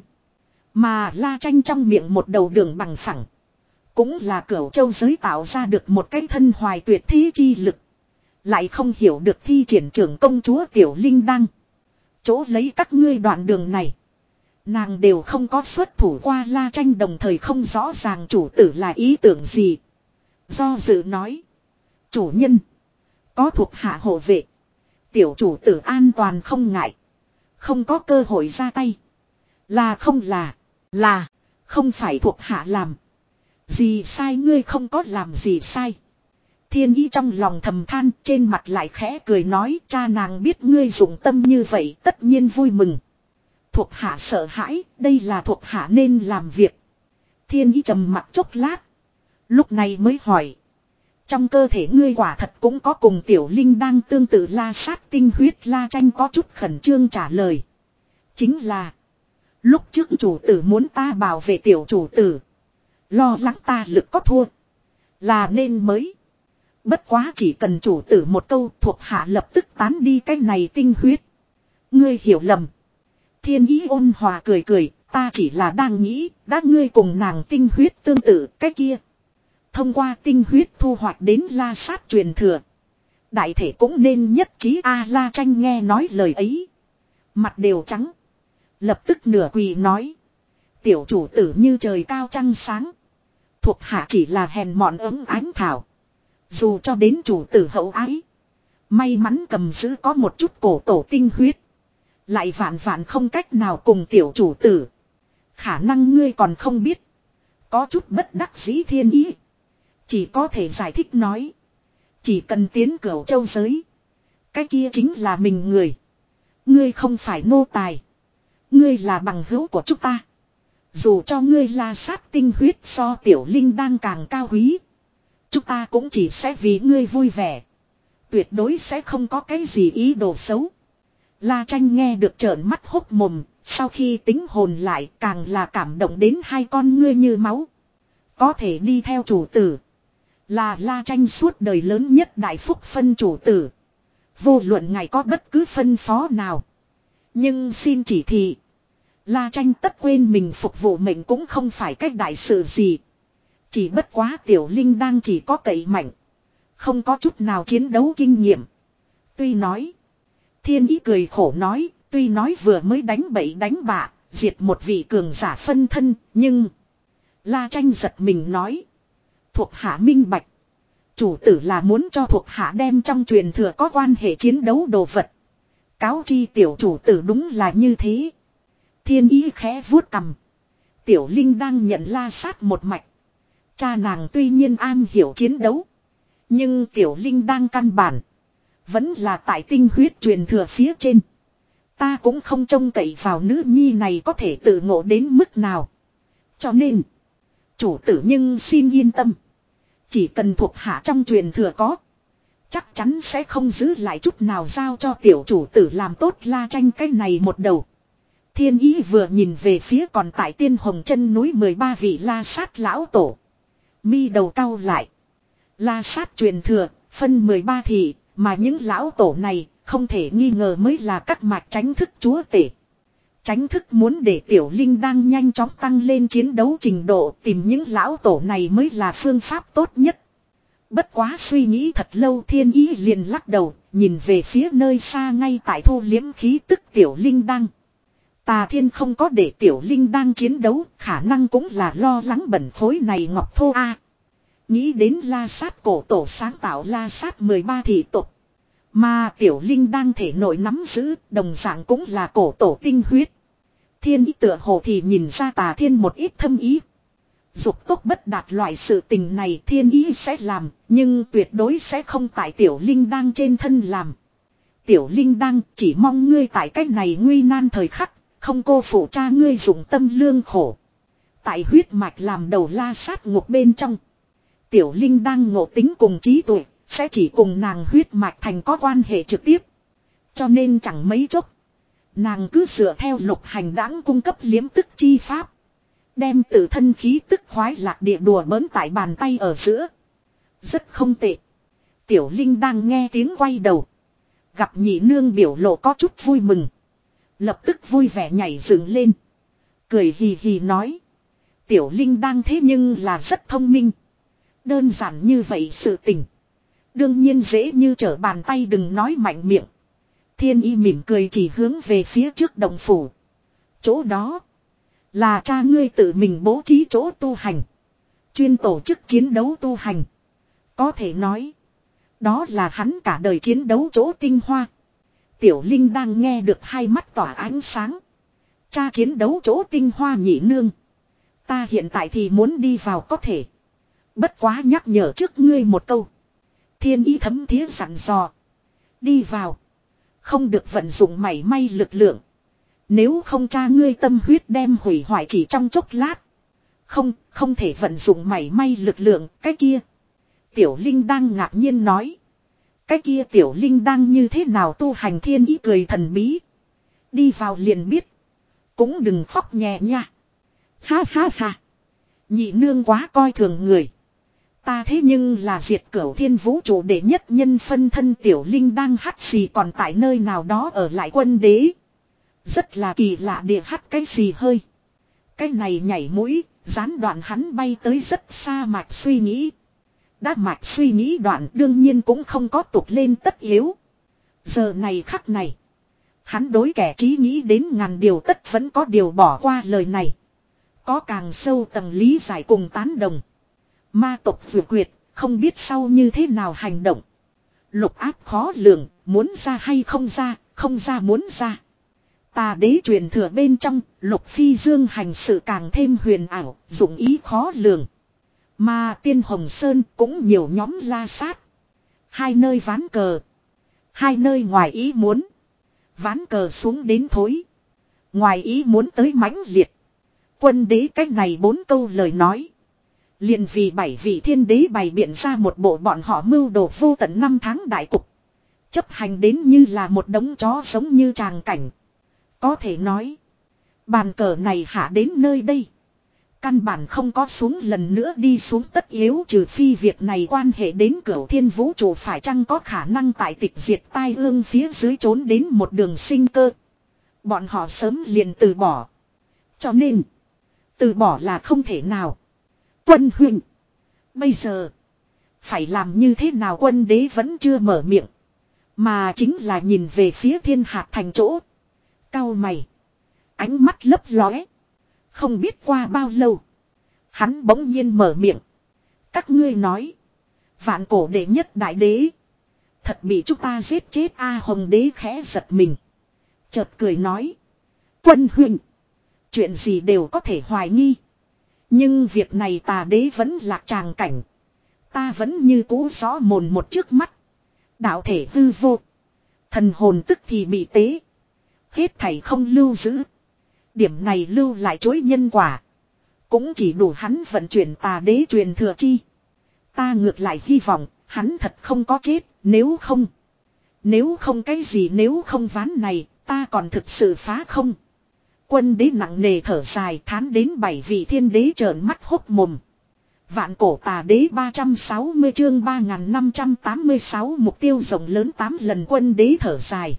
Mà La Tranh trong miệng một đầu đường bằng phẳng. Cũng là Cửu Châu giới tạo ra được một cái thân hoài tuyệt thế chi lực. Lại không hiểu được thi triển trưởng công chúa Tiểu Linh Đăng. Chỗ lấy các ngươi đoạn đường này. Nàng đều không có xuất thủ qua La Tranh đồng thời không rõ ràng chủ tử là ý tưởng gì. Do dự nói. Chủ nhân. Có thuộc hạ hộ vệ. Tiểu chủ tử an toàn không ngại. Không có cơ hội ra tay. Là không là. Là. Không phải thuộc hạ làm. Gì sai ngươi không có làm gì sai. Thiên Ý trong lòng thầm than trên mặt lại khẽ cười nói cha nàng biết ngươi dụng tâm như vậy tất nhiên vui mừng. Thuộc hạ sợ hãi đây là thuộc hạ nên làm việc. Thiên Ý trầm mặt chốc lát. Lúc này mới hỏi. Trong cơ thể ngươi quả thật cũng có cùng Tiểu Linh đang tương tự la sát tinh huyết La Tranh có chút khẩn trương trả lời. Chính là. Lúc trước chủ tử muốn ta bảo vệ tiểu chủ tử. Lo lắng ta lực có thua. Là nên mới. Bất quá chỉ cần chủ tử một câu thuộc hạ lập tức tán đi cái này tinh huyết. Ngươi hiểu lầm. Thiên Ý ôn hòa cười cười. Ta chỉ là đang nghĩ. Đã ngươi cùng nàng tinh huyết tương tự cái kia. Thông qua tinh huyết thu hoạch đến la sát truyền thừa. Đại thể cũng nên nhất trí A La Tranh nghe nói lời ấy. Mặt đều trắng. Lập tức nửa quỳ nói. Tiểu chủ tử như trời cao trăng sáng. Thuộc hạ chỉ là hèn mọn ấm ánh thảo. Dù cho đến chủ tử hậu ái. May mắn cầm giữ có một chút cổ tổ tinh huyết. Lại vạn vạn không cách nào cùng tiểu chủ tử. Khả năng ngươi còn không biết. Có chút bất đắc dĩ Thiên Ý. Chỉ có thể giải thích nói. Chỉ cần tiến Cửu Châu giới. Cái kia chính là mình người. Ngươi không phải nô tài. Ngươi là bằng hữu của chúng ta. Dù cho ngươi la sát tinh huyết so Tiểu Linh đang càng cao quý. Chúng ta cũng chỉ sẽ vì ngươi vui vẻ. Tuyệt đối sẽ không có cái gì ý đồ xấu. La Tranh nghe được trợn mắt hốc mồm. Sau khi tính hồn lại càng là cảm động đến hai con ngươi như máu. Có thể đi theo chủ tử. Là La Tranh suốt đời lớn nhất đại phúc phân chủ tử. Vô luận ngài có bất cứ phân phó nào. Nhưng xin chỉ thị. La Tranh tất quên mình phục vụ mệnh cũng không phải cách đại sự gì. Chỉ bất quá Tiểu Linh đang chỉ có cậy mạnh. Không có chút nào chiến đấu kinh nghiệm. Tuy nói. Thiên Ý cười khổ nói. Tuy nói vừa mới đánh bậy đánh bạ. Diệt một vị cường giả phân thân. Nhưng. La Tranh giật mình nói. Thuộc hạ minh bạch. Chủ tử là muốn cho thuộc hạ đem trong truyền thừa có quan hệ chiến đấu đồ vật. Cáo chi tiểu chủ tử đúng là như thế. Thiên ý khẽ vuốt cằm. Tiểu Linh đang nhận la sát một mạch. Cha nàng tuy nhiên an hiểu chiến đấu. Nhưng tiểu Linh đang căn bản. Vẫn là tại tinh huyết truyền thừa phía trên. Ta cũng không trông cậy vào nữ nhi này có thể tự ngộ đến mức nào. Cho nên. Chủ tử nhưng xin yên tâm. Chỉ cần thuộc hạ trong truyền thừa có. Chắc chắn sẽ không giữ lại chút nào giao cho tiểu chủ tử làm tốt la tranh cái này một đầu. Thiên ý vừa nhìn về phía còn tại Tiên Hồng chân núi mười ba vị la sát lão tổ. Mi đầu cau lại. La sát truyền thừa, phân mười ba thị, mà những lão tổ này không thể nghi ngờ mới là các mạch tránh thức chúa tể. Tránh thức muốn để tiểu Linh đang nhanh chóng tăng lên chiến đấu trình độ, tìm những lão tổ này mới là phương pháp tốt nhất. Bất quá suy nghĩ thật lâu, thiên ý liền lắc đầu, nhìn về phía nơi xa ngay tại thu liếm khí tức tiểu Linh đang. Tà Thiên không có để tiểu Linh đang chiến đấu, khả năng cũng là lo lắng bẩn khối này ngọc thô a. Nghĩ đến la sát cổ tổ sáng tạo la sát mười ba thị tộc. Mà tiểu Linh đang thể nội nắm giữ, đồng dạng cũng là cổ tổ tinh huyết. Thiên ý tựa hồ thì nhìn ra Tà Thiên một ít thâm ý. Dục tốc bất đạt loại sự tình này thiên ý sẽ làm, nhưng tuyệt đối sẽ không tại tiểu Linh đang trên thân làm. Tiểu Linh đang chỉ mong ngươi tại cách này nguy nan thời khắc, không cô phụ cha ngươi dùng tâm lương khổ. Tại huyết mạch làm đầu la sát ngục bên trong. Tiểu Linh đang ngộ tính cùng trí tuệ, sẽ chỉ cùng nàng huyết mạch thành có quan hệ trực tiếp. Cho nên chẳng mấy chốc. Nàng cứ dựa theo lục hành đãng cung cấp liếm tức chi pháp. Đem tự thân khí tức khoái lạc địa đùa bỡn tại bàn tay ở giữa. Rất không tệ. Tiểu Linh đang nghe tiếng quay đầu. Gặp nhị nương biểu lộ có chút vui mừng. Lập tức vui vẻ nhảy dựng lên. Cười hì hì nói. Tiểu Linh đang thế nhưng là rất thông minh. Đơn giản như vậy sự tình. Đương nhiên dễ như trở bàn tay, đừng nói mạnh miệng. Thiên y mỉm cười chỉ hướng về phía trước động phủ. Chỗ đó. Là cha ngươi tự mình bố trí chỗ tu hành. Chuyên tổ chức chiến đấu tu hành. Có thể nói. Đó là hắn cả đời chiến đấu chỗ tinh hoa. Tiểu Linh đang nghe được hai mắt tỏa ánh sáng. Cha chiến đấu chỗ tinh hoa nhị nương. Ta hiện tại thì muốn đi vào có thể. Bất quá nhắc nhở trước ngươi một câu. Thiên ý thấm thía dặn dò. Đi vào. Không được vận dụng mảy may lực lượng. Nếu không cha ngươi tâm huyết đem hủy hoại chỉ trong chốc lát. Không, không thể vận dụng mảy may lực lượng, cái kia. Tiểu Linh đang ngạc nhiên nói. Cái kia Tiểu Linh đang như thế nào tu hành? Thiên ý cười thần bí. Đi vào liền biết. Cũng đừng khóc nhẹ nha. Ha ha ha. Nhị nương quá coi thường người. Ta thế nhưng là diệt cửu thiên vũ trụ đệ nhất nhân phân thân. Tiểu Linh đang hắt xì còn tại nơi nào đó ở lại quân đế. Rất là kỳ lạ địa hắt cái xì hơi. Cái này nhảy mũi, gián đoạn hắn bay tới rất xa mạch suy nghĩ. Đã mạch suy nghĩ đoạn đương nhiên cũng không có tục lên tất yếu. Giờ này khắc này. Hắn đối kẻ trí nghĩ đến ngàn điều tất vẫn có điều bỏ qua lời này. Có càng sâu tầng lý giải cùng tán đồng. Ma tộc vừa quyệt, không biết sau như thế nào hành động. Lục áp khó lường, muốn ra hay không ra, không ra muốn ra. Tà đế truyền thừa bên trong, Lục Phi Dương hành sự càng thêm huyền ảo, dụng ý khó lường. Mà Tiên Hồng Sơn cũng nhiều nhóm la sát. Hai nơi ván cờ. Hai nơi ngoài ý muốn. Ván cờ xuống đến thối. Ngoài ý muốn tới mãnh liệt. Quân đế cách này bốn câu lời nói. Liền vì bảy vị thiên đế bày biện ra một bộ bọn họ mưu đồ vô tận năm tháng đại cục. Chấp hành đến như là một đống chó giống như tràng cảnh. Có thể nói. Bàn cờ này hạ đến nơi đây. Căn bản không có xuống lần nữa đi xuống tất yếu, trừ phi việc này quan hệ đến cửu thiên vũ trụ phải chăng có khả năng tại tịch diệt tai ương phía dưới trốn đến một đường sinh cơ. Bọn họ sớm liền từ bỏ. Cho nên. Từ bỏ là không thể nào. Quân huynh. Bây giờ. Phải làm như thế nào? Quân đế vẫn chưa mở miệng. Mà chính là nhìn về phía thiên hạt thành chỗ. Cau mày. Ánh mắt lấp lóe. Không biết qua bao lâu. Hắn bỗng nhiên mở miệng. Các ngươi nói. Vạn cổ đệ nhất đại đế. Thật bị chúng ta giết chết a Hồng đế khẽ giật mình. Chợt cười nói. Quân huynh. Chuyện gì đều có thể hoài nghi. Nhưng việc này tà đế vẫn lạc tràng cảnh. Ta vẫn như cũ rõ mồn một trước mắt. Đạo thể hư vô. Thần hồn tức thì bị tế. Hết thảy không lưu giữ. Điểm này lưu lại chối nhân quả. Cũng chỉ đủ hắn vận chuyển tà đế truyền thừa chi. Ta ngược lại hy vọng hắn thật không có chết. Nếu không. Nếu không cái gì nếu không ván này. Ta còn thực sự phá không. Quân đế nặng nề thở dài thán đến bảy vị thiên đế trợn mắt hốc mồm. Vạn cổ tà đế ba trăm sáu mươi chương ba nghìn năm trăm tám mươi sáu mục tiêu rộng lớn tám lần quân đế thở dài.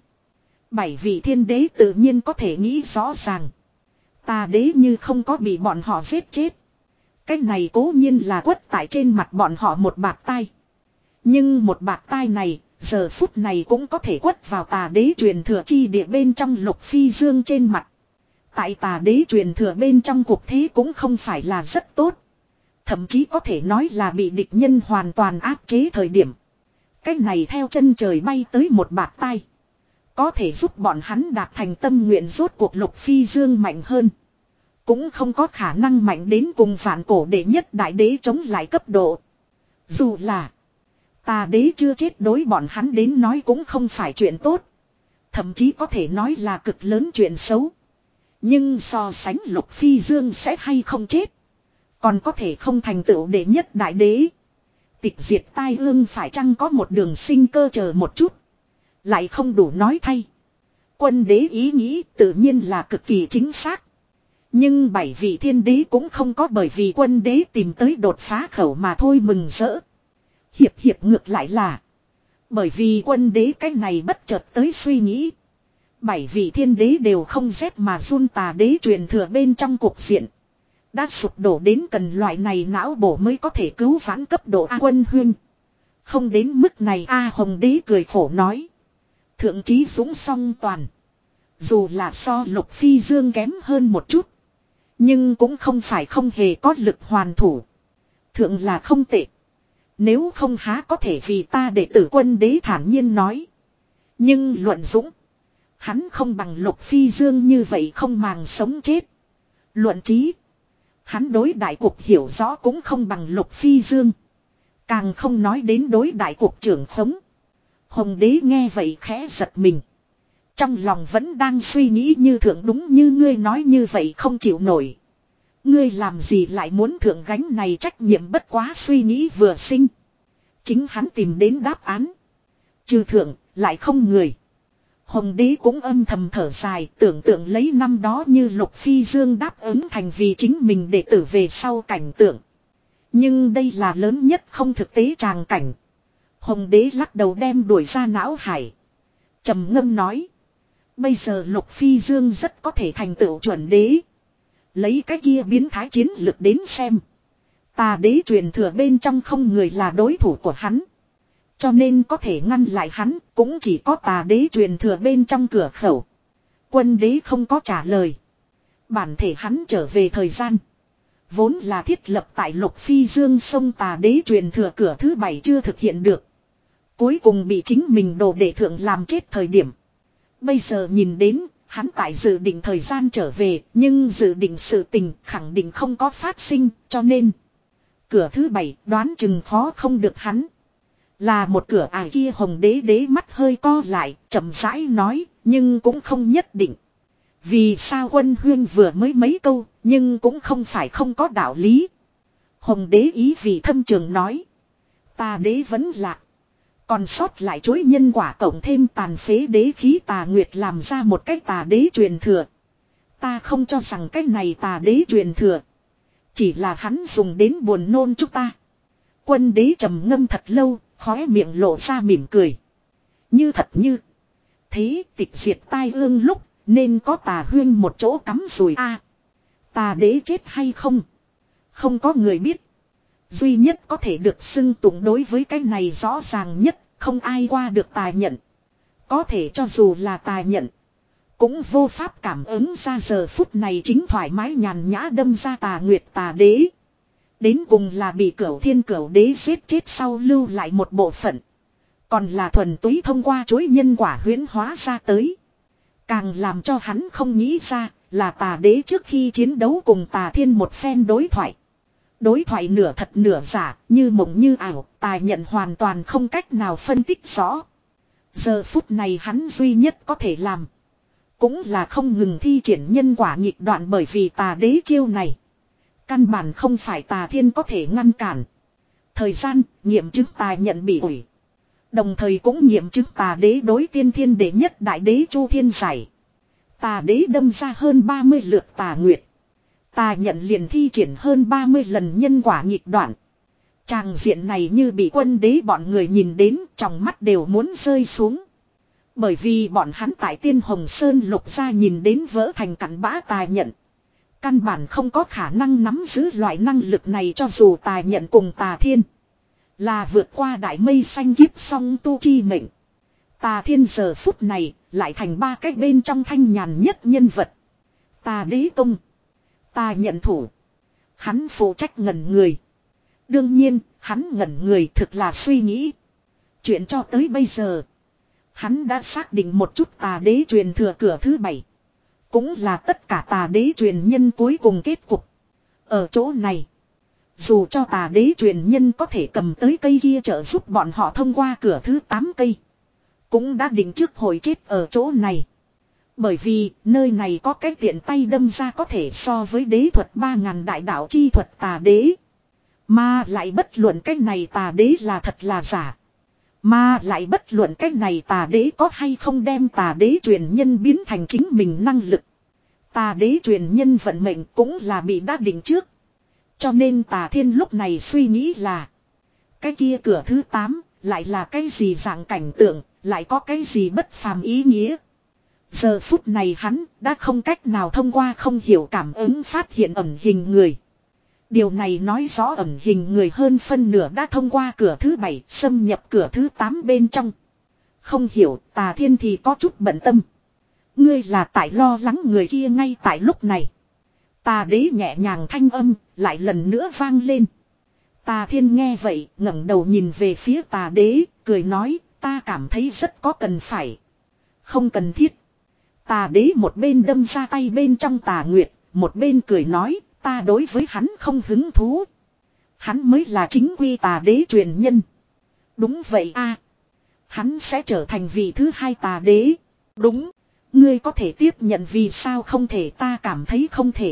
Bảy vị thiên đế tự nhiên có thể nghĩ rõ ràng. Tà đế như không có bị bọn họ giết chết. Cái này cố nhiên là quất tại trên mặt bọn họ một bạt tai. Nhưng một bạt tai này, giờ phút này cũng có thể quất vào tà đế truyền thừa chi địa bên trong Lục Phi Dương trên mặt. Tại tà đế truyền thừa bên trong cuộc thế cũng không phải là rất tốt. Thậm chí có thể nói là bị địch nhân hoàn toàn áp chế thời điểm. Cái này theo chân trời bay tới một bạt tai. Có thể giúp bọn hắn đạt thành tâm nguyện rốt cuộc Lục Phi Dương mạnh hơn. Cũng không có khả năng mạnh đến cùng vạn cổ đệ nhất đại đế chống lại cấp độ. Dù là tà đế chưa chết đối bọn hắn đến nói cũng không phải chuyện tốt. Thậm chí có thể nói là cực lớn chuyện xấu. Nhưng so sánh Lục Phi Dương sẽ hay không chết. Còn có thể không thành tựu đệ nhất đại đế. Tịch diệt tai ương phải chăng có một đường sinh cơ chờ một chút. Lại không đủ nói thay. Quân đế ý nghĩ tự nhiên là cực kỳ chính xác. Nhưng bảy vị thiên đế cũng không có bởi vì quân đế tìm tới đột phá khẩu mà thôi mừng rỡ. Hiệp hiệp ngược lại là. Bởi vì quân đế cái này bất chợt tới suy nghĩ. Bảy vị thiên đế đều không rét mà run tà đế truyền thừa bên trong cuộc diện. Đã sụp đổ đến cần loại này não bổ mới có thể cứu vãn cấp độ A Quân huynh. Không đến mức này A Hồng đế cười khổ nói. Thượng trí dũng song toàn. Dù là so Lục Phi Dương kém hơn một chút. Nhưng cũng không phải không hề có lực hoàn thủ. Thượng là không tệ. Nếu không há có thể vì ta đệ tử quân đế thản nhiên nói. Nhưng luận dũng. Hắn không bằng Lục Phi Dương như vậy không màng sống chết. Luận trí. Hắn đối đại cục hiểu rõ cũng không bằng Lục Phi Dương. Càng không nói đến đối đại cục trưởng khống. Hồng đế nghe vậy khẽ giật mình. Trong lòng vẫn đang suy nghĩ như thượng đúng như ngươi nói như vậy không chịu nổi. Ngươi làm gì lại muốn thượng gánh này trách nhiệm bất quá suy nghĩ vừa sinh. Chính hắn tìm đến đáp án. Trừ thượng lại không người. Hồng đế cũng âm thầm thở dài tưởng tượng lấy năm đó như Lục Phi Dương đáp ứng thành vì chính mình đệ tử về sau cảnh tượng. Nhưng đây là lớn nhất không thực tế tràng cảnh. Hồng đế lắc đầu đem đuổi ra não hải. Trầm ngâm nói. Bây giờ Lục Phi Dương rất có thể thành tựu chuẩn đế. Lấy cái kia biến thái chiến lực đến xem. Tà đế truyền thừa bên trong không người là đối thủ của hắn. Cho nên có thể ngăn lại hắn cũng chỉ có tà đế truyền thừa bên trong cửa khẩu. Quân đế không có trả lời. Bản thể hắn trở về thời gian. Vốn là thiết lập tại Lục Phi Dương sông tà đế truyền thừa cửa thứ bảy chưa thực hiện được. Cuối cùng bị chính mình đồ đệ thượng làm chết thời điểm. Bây giờ nhìn đến hắn tại dự định thời gian trở về nhưng dự định sự tình khẳng định không có phát sinh cho nên. Cửa thứ bảy đoán chừng khó không được hắn. Là một cửa ải kia Hồng đế đế mắt hơi co lại, chậm rãi nói, nhưng cũng không nhất định. Vì sao Quân huyên vừa mới mấy câu, nhưng cũng không phải không có đạo lý. Hồng đế ý vị thâm trường nói. Tà đế vẫn lạc. Còn sót lại chuỗi nhân quả cộng thêm tàn phế đế khí tà nguyệt làm ra một cái tà đế truyền thừa. Ta không cho rằng cái này tà đế truyền thừa. Chỉ là hắn dùng đến buồn nôn chúng ta. Quân đế trầm ngâm thật lâu, khóe miệng lộ ra mỉm cười. Như thật như. Thế tịch diệt tai ương lúc, nên có tà huyên một chỗ cắm rùi a. À, tà đế chết hay không? Không có người biết. Duy nhất có thể được xưng tụng đối với cái này rõ ràng nhất, không ai qua được tài nhận. Có thể cho dù là tài nhận. Cũng vô pháp cảm ứng ra giờ phút này chính thoải mái nhàn nhã đâm ra tà nguyệt tà đế. Đến cùng là bị Cửu Thiên Cửu Đế giết chết sau lưu lại một bộ phận. Còn là thuần túy thông qua chuỗi nhân quả huyễn hóa ra tới. Càng làm cho hắn không nghĩ ra là Tà Đế trước khi chiến đấu cùng Tà Thiên một phen đối thoại. Đối thoại nửa thật nửa giả, như mộng như ảo, Tà Nhận hoàn toàn không cách nào phân tích rõ. Giờ phút này hắn duy nhất có thể làm. Cũng là không ngừng thi triển nhân quả nghịch đoạn, bởi vì Tà Đế chiêu này. Căn bản không phải Tà Thiên có thể ngăn cản. Thời gian, nghiệm chứng Tà Nhận bị ủi. Đồng thời cũng nghiệm chứng Tà Đế đối tiên thiên đệ nhất đại đế Chu Thiên giải. Tà Đế đâm ra hơn ba mươi lượt Tà Nguyệt. Tà Nhận liền thi triển hơn ba mươi lần nhân quả nghịch đoạn. Tràng diện này như bị Quân Đế bọn người nhìn đến, trong mắt đều muốn rơi xuống. Bởi vì bọn hắn tại Tiên Hồng Sơn lục ra nhìn đến vỡ thành cặn bã Tà Nhận. Căn bản không có khả năng nắm giữ loại năng lực này, cho dù Tà Nhận cùng Tà Thiên là vượt qua đại mây xanh kiếp song tu chi mệnh. Tà Thiên giờ phút này lại thành ba cái bên trong thanh nhàn nhất nhân vật. Tà Đế tung. Tà Nhận thủ. Hắn phụ trách ngẩn người. Đương nhiên, hắn ngẩn người thực là suy nghĩ. Chuyện cho tới bây giờ, hắn đã xác định một chút Tà Đế truyền thừa cửa thứ bảy. Cũng là tất cả Tà Đế truyền nhân cuối cùng kết cục. Ở chỗ này, dù cho Tà Đế truyền nhân có thể cầm tới cây kia trợ giúp bọn họ thông qua cửa thứ tám cây, cũng đã định trước hồi chết ở chỗ này. Bởi vì nơi này có cái tiện tay đâm ra có thể so với đế thuật ba ngàn đại đạo chi thuật Tà Đế. Mà lại bất luận cái này Tà Đế là thật là giả. Mà lại bất luận cái này Tà Đế có hay không đem Tà Đế truyền nhân biến thành chính mình năng lực. Tà Đế truyền nhân vận mệnh cũng là bị đã định trước. Cho nên Tà Thiên lúc này suy nghĩ là, cái kia cửa thứ tám lại là cái gì dạng cảnh tượng, lại có cái gì bất phàm ý nghĩa. Giờ phút này hắn đã không cách nào thông qua không hiểu cảm ứng phát hiện ẩn hình người. Điều này nói rõ ẩn hình người hơn phân nửa đã thông qua cửa thứ bảy xâm nhập cửa thứ tám bên trong. Không hiểu, Tà Thiên thì có chút bận tâm. Ngươi là tại lo lắng người kia ngay tại lúc này. Tà Đế nhẹ nhàng thanh âm lại lần nữa vang lên. Tà Thiên nghe vậy ngẩng đầu nhìn về phía Tà Đế, cười nói, ta cảm thấy rất có cần phải. Không cần thiết. Tà Đế một bên đâm ra tay bên trong Tà Nguyệt, một bên cười nói, ta đối với hắn không hứng thú. Hắn mới là chính quy Tà Đế truyền nhân. Đúng vậy a, hắn sẽ trở thành vị thứ hai Tà Đế. Đúng. Ngươi có thể tiếp nhận, vì sao không thể, ta cảm thấy không thể.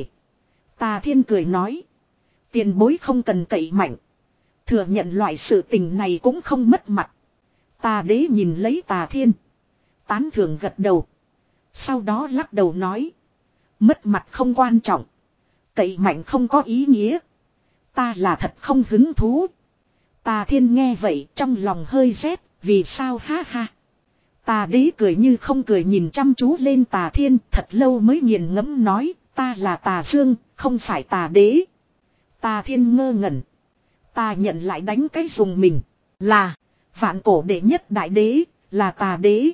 Tà Thiên cười nói. Tiền bối không cần cậy mạnh. Thừa nhận loại sự tình này cũng không mất mặt. Tà Đế nhìn lấy Tà Thiên, tán thưởng gật đầu. Sau đó lắc đầu nói. Mất mặt không quan trọng. Cậy mạnh không có ý nghĩa. Ta là thật không hứng thú. Tà Thiên nghe vậy trong lòng hơi rét. Vì sao ha ha. Tà Đế cười như không cười nhìn chăm chú lên Tà Thiên, thật lâu mới nghiền ngẫm nói, ta là Tà Dương, không phải Tà Đế. Tà Thiên ngơ ngẩn. Ta nhận lại đánh cái dùng mình. Là, vạn cổ đệ nhất đại đế, là Tà Đế.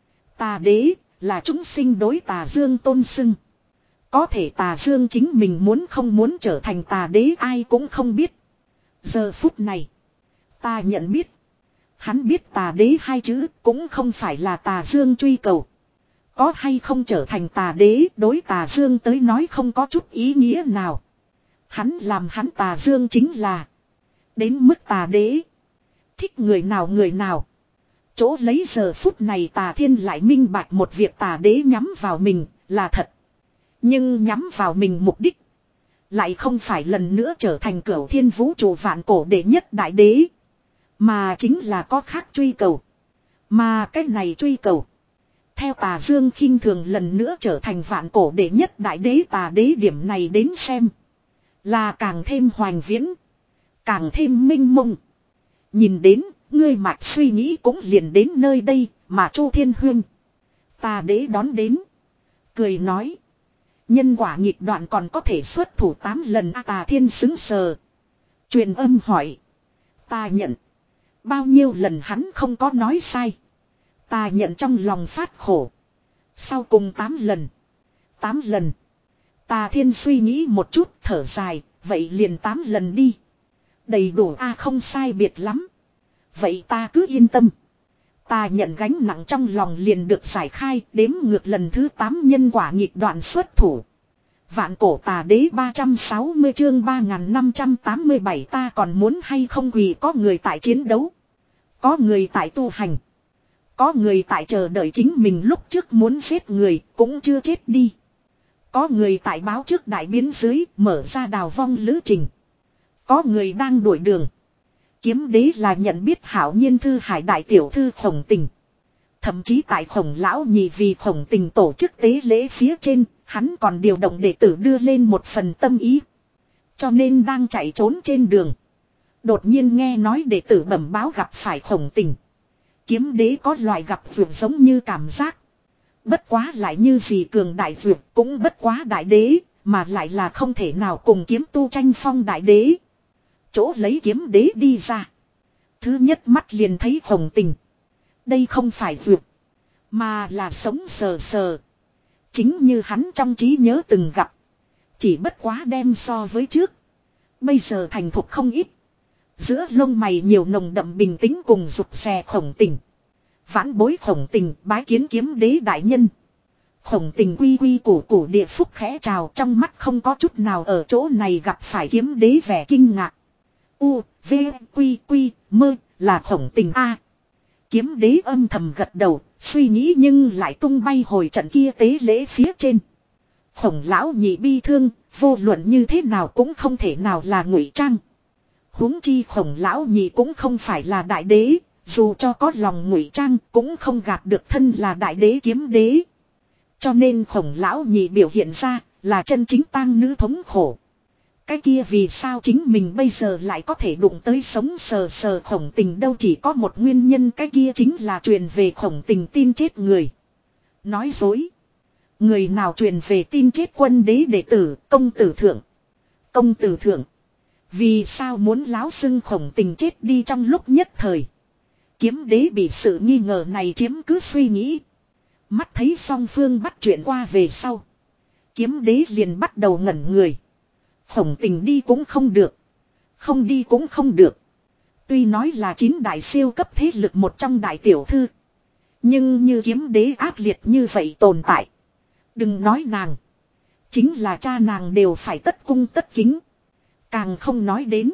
Tà Đế, là chúng sinh đối Tà Dương tôn xưng. Có thể Tà Dương chính mình muốn không muốn trở thành Tà Đế ai cũng không biết. Giờ phút này, ta nhận biết. Hắn biết Tà Đế hai chữ cũng không phải là Tà Dương truy cầu. Có hay không trở thành Tà Đế đối Tà Dương tới nói không có chút ý nghĩa nào. Hắn làm hắn Tà Dương chính là đến mức Tà Đế. Thích người nào người nào. Chỗ lấy giờ phút này Tà Thiên lại minh bạch một việc, Tà Đế nhắm vào mình là thật. Nhưng nhắm vào mình mục đích lại không phải lần nữa trở thành Cửu Thiên vũ trụ vạn cổ đệ nhất đại đế. Mà chính là có khác truy cầu. Mà cái này truy cầu, theo Tà Dương khinh thường lần nữa trở thành vạn cổ đệ nhất đại đế Tà Đế điểm này đến xem, là càng thêm hoành viễn, càng thêm minh mông. Nhìn đến, ngươi mạch suy nghĩ cũng liền đến nơi đây, mà Chu Thiên Huyên. Tà Đế đón đến, cười nói. Nhân quả nghịch đoạn còn có thể xuất thủ tám lần a. Tà Thiên xứng sờ. Truyền âm hỏi. Ta nhận. Bao nhiêu lần hắn không có nói sai. Ta nhận trong lòng phát khổ. Sau cùng tám lần. Tám lần. Tà Thiên suy nghĩ một chút thở dài. Vậy liền tám lần đi. Đầy đủ a không sai biệt lắm. Vậy ta cứ yên tâm. Ta nhận gánh nặng trong lòng liền được giải khai, đếm ngược lần thứ tám nhân quả nghịch đoạn xuất thủ. Vạn cổ tà đế ba trăm sáu mươi chương ba nghìn năm trăm tám mươi bảy ta còn muốn hay không quỳ có người tại chiến đấu. Có người tại tu hành. Có người tại chờ đợi chính mình lúc trước muốn giết người cũng chưa chết đi. Có người tại báo trước đại biến dưới mở ra đào vong lữ trình. Có người đang đuổi đường. Kiếm đế là nhận biết hảo nhiên thư hải đại tiểu thư Khổng Tình. Thậm chí tại Khổng lão nhị vì Khổng Tình tổ chức tế lễ phía trên, hắn còn điều động đệ tử đưa lên một phần tâm ý. Cho nên đang chạy trốn trên đường. Đột nhiên nghe nói đệ tử bẩm báo gặp phải Khổng Tình. Kiếm đế có loại gặp vượt giống như cảm giác. Bất quá lại như gì cường đại vượt cũng bất quá đại đế, mà lại là không thể nào cùng kiếm tu tranh phong đại đế. Chỗ lấy kiếm đế đi ra. Thứ nhất mắt liền thấy Khổng Tình. Đây không phải vượt, mà là sống sờ sờ. Chính như hắn trong trí nhớ từng gặp. Chỉ bất quá đem so với trước. Bây giờ thành thục không ít. Giữa lông mày nhiều nồng đậm bình tĩnh cùng rụt rè Khổng Tình. Vãn bối Khổng Tình bái kiến kiếm đế đại nhân. Khổng Tình quy quy củ củ địa phúc khẽ chào, trong mắt không có chút nào ở chỗ này gặp phải kiếm đế vẻ kinh ngạc. U, V, quy quy, mơ, là Khổng Tình A. Kiếm đế âm thầm gật đầu, suy nghĩ nhưng lại tung bay hồi trận kia tế lễ phía trên. Khổng lão nhị bi thương, vô luận như thế nào cũng không thể nào là ngụy trang. Huống chi Khổng lão nhị cũng không phải là đại đế, dù cho có lòng ngụy trang cũng không gạt được thân là đại đế kiếm đế. Cho nên Khổng lão nhị biểu hiện ra là chân chính tang nữ thống khổ. Cái kia vì sao chính mình bây giờ lại có thể đụng tới sống sờ sờ Khổng Tình đâu, chỉ có một nguyên nhân, cái kia chính là truyền về Khổng Tình tin chết người. Nói dối. Người nào truyền về tin chết quân đế đệ tử, công tử thượng. Công tử thượng. Vì sao muốn láo xưng Khổng Tình chết đi trong lúc nhất thời. Kiếm đế bị sự nghi ngờ này chiếm cứ suy nghĩ. Mắt thấy song phương bắt chuyện qua về sau. Kiếm đế liền bắt đầu ngẩn người. Khổng Tình đi cũng không được. Không đi cũng không được. Tuy nói là chín đại siêu cấp thế lực một trong đại tiểu thư. Nhưng như kiếm đế ác liệt như vậy tồn tại. Đừng nói nàng. Chính là cha nàng đều phải tất cung tất kính. Càng không nói đến.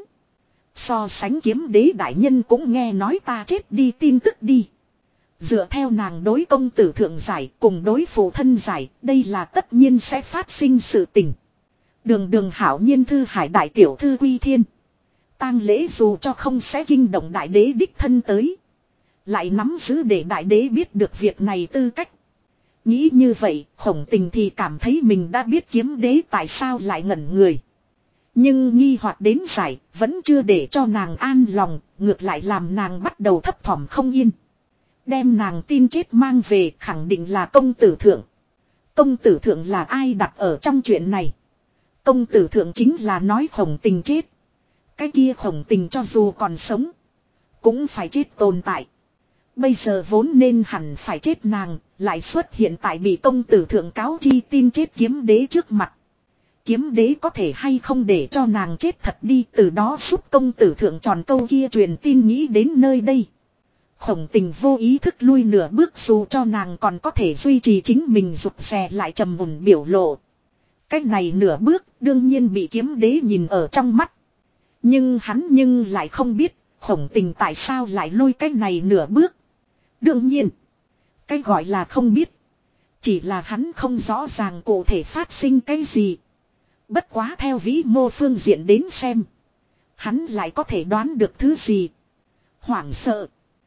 So sánh kiếm đế đại nhân cũng nghe nói ta chết đi tin tức đi. Dựa theo nàng đối công tử thượng giải cùng đối phụ thân giải, đây là tất nhiên sẽ phát sinh sự tình. Đường đường hảo nhiên thư hải đại tiểu thư quy thiên. Tang lễ dù cho không sẽ kinh động đại đế đích thân tới. Lại nắm giữ để đại đế biết được việc này tư cách. Nghĩ như vậy, Khổng Tình thì cảm thấy mình đã biết kiếm đế tại sao lại ngẩn người. Nhưng nghi hoặc đến giải, vẫn chưa để cho nàng an lòng, ngược lại làm nàng bắt đầu thấp thỏm không yên. Đem nàng tin chết mang về khẳng định là công tử thượng. Công tử thượng là ai đặt ở trong chuyện này? Công tử thượng chính là nói Khổng Tình chết. Cái kia Khổng Tình cho dù còn sống, cũng phải chết tồn tại. Bây giờ vốn nên hẳn phải chết nàng, lại xuất hiện tại bị công tử thượng cáo chi tin chết kiếm đế trước mặt. Kiếm đế có thể hay không để cho nàng chết thật đi, từ đó giúp công tử thượng tròn câu kia truyền tin nghĩ đến nơi đây. Khổng Tình vô ý thức lui nửa bước, dù cho nàng còn có thể duy trì chính mình rụt rè lại trầm mùn biểu lộ. Cách này nửa bước đương nhiên bị kiếm đế nhìn ở trong mắt. Nhưng hắn nhưng lại không biết Khổng Tình tại sao lại lôi cách này nửa bước. Đương nhiên, cái gọi là không biết, chỉ là hắn không rõ ràng cụ thể phát sinh cái gì. Bất quá theo vĩ mô phương diện đến xem, hắn lại có thể đoán được thứ gì. Hoảng sợ.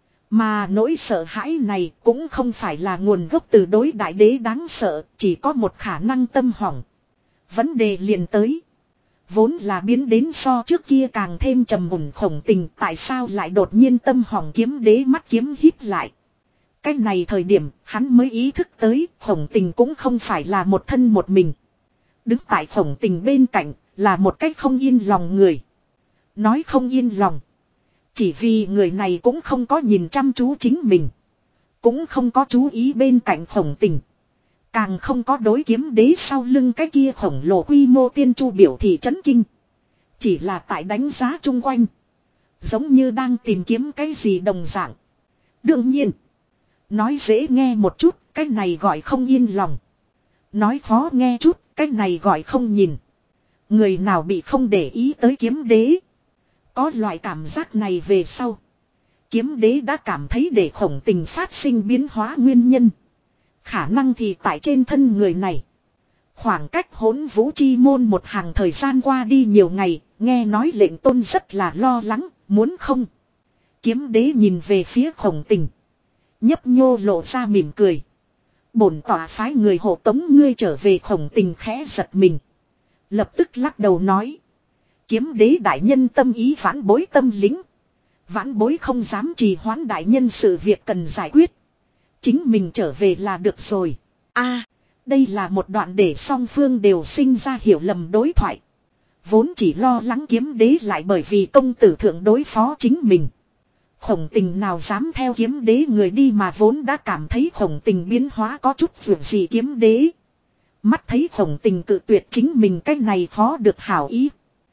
Mà nỗi sợ hãi này cũng không phải là nguồn gốc từ đối đại đế đáng sợ, chỉ có một khả năng tâm hỏng. Vấn đề liền tới. Vốn là biến đến so trước kia càng thêm trầm mùn Khổng Tình, tại sao lại đột nhiên tâm hỏng? Kiếm đế mắt kiếm híp lại. Cái này thời điểm hắn mới ý thức tới Khổng Tình cũng không phải là một thân một mình. Đứng tại Khổng Tình bên cạnh là một cách không yên lòng người. Nói không yên lòng, chỉ vì người này cũng không có nhìn chăm chú chính mình, cũng không có chú ý bên cạnh Khổng Tình, càng không có đối kiếm đế sau lưng cái kia khổng lồ quy mô tiên chu biểu thị chấn kinh. Chỉ là tại đánh giá chung quanh. Giống như đang tìm kiếm cái gì đồng dạng. Đương nhiên. Nói dễ nghe một chút, cái này gọi không yên lòng. Nói khó nghe chút, cái này gọi không nhìn. Người nào bị không để ý tới kiếm đế. Có loại cảm giác này về sau. Kiếm đế đã cảm thấy để Khổng Tình phát sinh biến hóa nguyên nhân. Khả năng thì tại trên thân người này. Khoảng cách Hỗn Vũ Chi Môn một hàng thời gian qua đi nhiều ngày, nghe nói lệnh tôn rất là lo lắng, muốn không. Kiếm đế nhìn về phía Khổng Tình. Nhấp nhô lộ ra mỉm cười. Bổn tỏa phái người hộ tống ngươi trở về. Khổng Tình khẽ giật mình. Lập tức lắc đầu nói. Kiếm đế đại nhân tâm ý vãn bối tâm lính. Vãn bối không dám trì hoãn đại nhân sự việc cần giải quyết. Chính mình trở về là được rồi. A, đây là một đoạn để song phương đều sinh ra hiểu lầm đối thoại. Vốn chỉ lo lắng kiếm đế lại bởi vì công tử thượng đối phó chính mình. Khổng Tình nào dám theo kiếm đế người đi mà vốn đã cảm thấy Khổng Tình biến hóa có chút vượt gì kiếm đế. Mắt thấy Khổng Tình cự tuyệt chính mình cách này khó được hảo ý.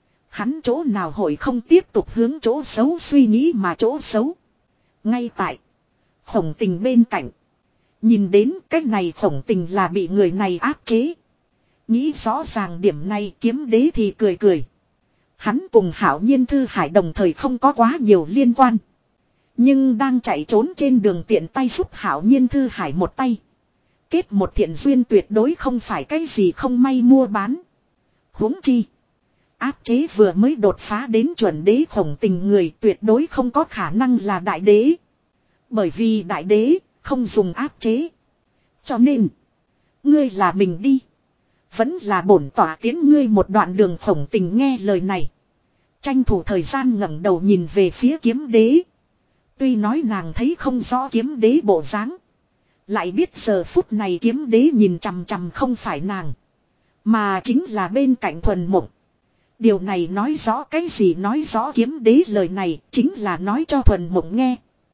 Hắn chỗ nào hội không tiếp tục hướng chỗ xấu suy nghĩ mà chỗ xấu. Ngay tại Khổng Tình bên cạnh. Nhìn đến cách này Khổng Tình là bị người này áp chế. Nghĩ rõ ràng điểm này kiếm đế thì cười cười. Hắn cùng Hạo Nhiên Thư Hải đồng thời không có quá nhiều liên quan. Nhưng đang chạy trốn trên đường tiện tay giúp Hạo Nhiên Thư Hải một tay. Kết một thiện duyên tuyệt đối không phải cái gì không may mua bán. Huống chi. Áp chế vừa mới đột phá đến chuẩn đế Khổng Tình người tuyệt đối không có khả năng là đại đế. Bởi vì đại đế không dùng áp chế. Cho nên. Ngươi là mình đi. Vẫn là bổn tỏa tiến ngươi một đoạn đường. Khổng Tình nghe lời này. Tranh thủ thời gian ngẩng đầu nhìn về phía kiếm đế. Tuy nói nàng thấy không rõ kiếm đế bộ dáng. Lại biết giờ phút này kiếm đế nhìn chằm chằm không phải nàng. Mà chính là bên cạnh Thuần Mộng. Điều này nói rõ cái gì? Nói rõ kiếm đế lời này chính là nói cho Thuần Mộng nghe.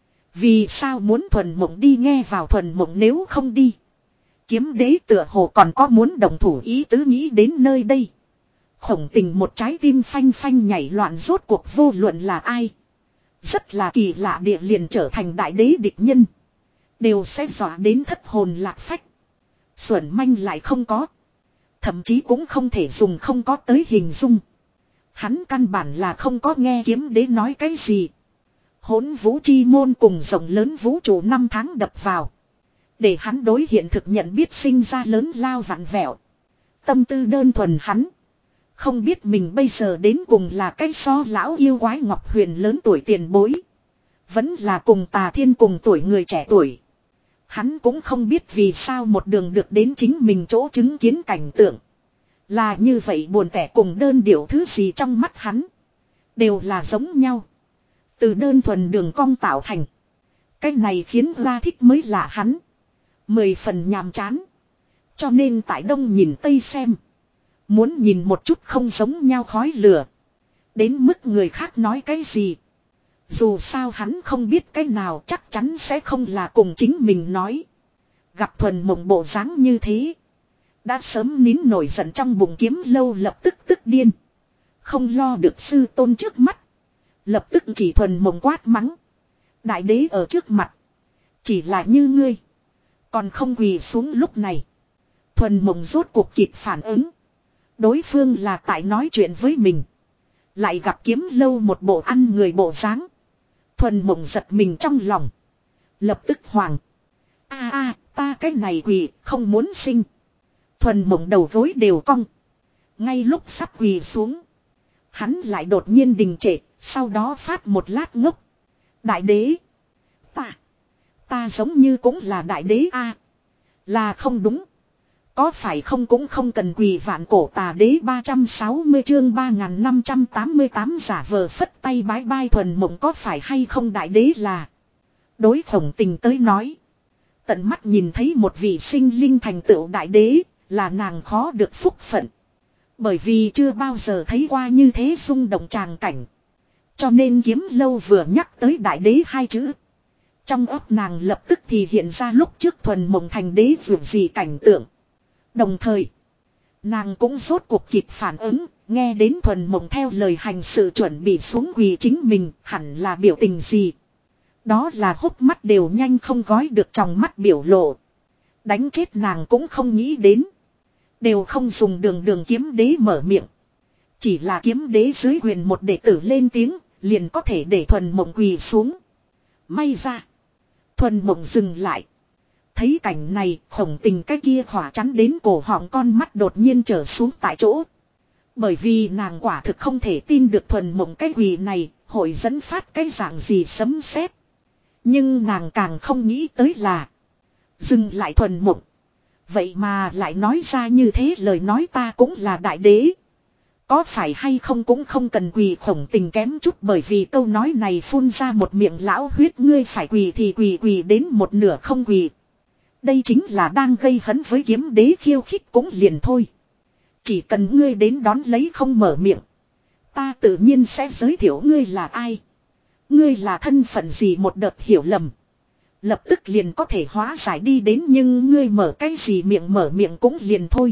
Vì sao muốn Thuần Mộng đi nghe vào Thuần Mộng nếu không đi? Kiếm đế tựa hồ còn có muốn đồng thủ ý tứ nghĩ đến nơi đây. Khổng Tình một trái tim phanh phanh nhảy loạn rốt cuộc vô luận là ai. Rất là kỳ lạ địa liền trở thành đại đế địch nhân. Đều sẽ dọa đến thất hồn lạc phách. Xuẩn manh lại không có. Thậm chí cũng không thể dùng không có tới hình dung. Hắn căn bản là không có nghe kiếm đế nói cái gì. Hỗn Vũ Chi Môn cùng rộng lớn vũ trụ năm tháng đập vào. Để hắn đối hiện thực nhận biết sinh ra lớn lao vặn vẹo. Tâm tư đơn thuần hắn. Không biết mình bây giờ đến cùng là cái so lão yêu quái Ngọc Huyền lớn tuổi tiền bối. Vẫn là cùng Tà Thiên cùng tuổi người trẻ tuổi. Hắn cũng không biết vì sao một đường được đến chính mình chỗ chứng kiến cảnh tượng. Là như vậy buồn tẻ cùng đơn điệu thứ gì trong mắt hắn. Đều là giống nhau. Từ đơn thuần đường cong tạo thành. Cái này khiến ra thích mới là hắn. Mười phần nhàm chán. Cho nên tại đông nhìn tây xem. Muốn nhìn một chút không giống nhau khói lửa. Đến mức người khác nói cái gì. Dù sao hắn không biết cái nào chắc chắn sẽ không là cùng chính mình nói. Gặp Thuần Mộng bộ dáng như thế. Đã sớm nín nổi giận trong bụng kiếm lâu lập tức tức điên. Không lo được sư tôn trước mắt. Lập tức chỉ Thuần Mộng quát mắng. Đại đế ở trước mặt. Chỉ là như ngươi. Còn không quỳ xuống lúc này. Thuần Mộng rốt cuộc kịp phản ứng. Đối phương là tại nói chuyện với mình. Lại gặp kiếm lâu một bộ ăn người bộ dáng. Thuần Mộng giật mình trong lòng. Lập tức hoàng. A a ta cái này quỳ không muốn sinh. Thuần Mộng đầu gối đều cong. Ngay lúc sắp quỳ xuống. Hắn lại đột nhiên đình trệ. Sau đó phát một lát ngốc. Đại đế. Ta. Ta giống như cũng là đại đế a. Là không đúng. Có phải không cũng không cần quỳ vạn cổ tà đế ba trăm sáu mươi chương ba nghìn năm trăm tám mươi tám giả vờ phất tay bái bai. Thuần Mộng có phải hay không đại đế là. Đối Khổng Tình tới nói. Tận mắt nhìn thấy một vị sinh linh thành tựu đại đế là nàng khó được phúc phận. Bởi vì chưa bao giờ thấy qua như thế rung động tràng cảnh. Cho nên kiếm lâu vừa nhắc tới đại đế hai chữ. Trong óc nàng lập tức thì hiện ra lúc trước Thuần Mộng thành đế vượt gì cảnh tượng. Đồng thời, nàng cũng rốt cuộc kịp phản ứng, Nghe đến Thuần Mộng theo lời hành sự chuẩn bị xuống quỳ chính mình hẳn là biểu tình gì. Đó là hốc mắt đều nhanh không gói được trong mắt biểu lộ. Đánh chết nàng cũng không nghĩ đến. Đều không dùng đường đường kiếm đế mở miệng. Chỉ là kiếm đế dưới quyền một đệ tử lên tiếng, liền có thể để Thuần Mộng quỳ xuống. May ra. Thuần Mộng dừng lại. Thấy cảnh này, Khổng Tình cái kia khỏa chắn đến cổ họng con mắt đột nhiên trở xuống tại chỗ. Bởi vì nàng quả thực không thể tin được Thuần Mộng cái quỳ này, hội dẫn phát cái dạng gì sấm sét. Nhưng nàng càng không nghĩ tới là dừng lại Thuần Mộng. Vậy mà lại nói ra như thế, lời nói ta cũng là đại đế. Có phải hay không cũng không cần quỳ. Khổng Tình kém chút bởi vì câu nói này phun ra một miệng lão huyết, ngươi phải quỳ thì quỳ, quỳ đến một nửa không quỳ. Đây chính là đang gây hấn với kiếm đế, khiêu khích cũng liền thôi. Chỉ cần ngươi đến đón lấy không mở miệng, ta tự nhiên sẽ giới thiệu ngươi là ai. Ngươi là thân phận gì, một đợt hiểu lầm lập tức liền có thể hóa giải đi đến, nhưng ngươi mở cái gì miệng, mở miệng cũng liền thôi.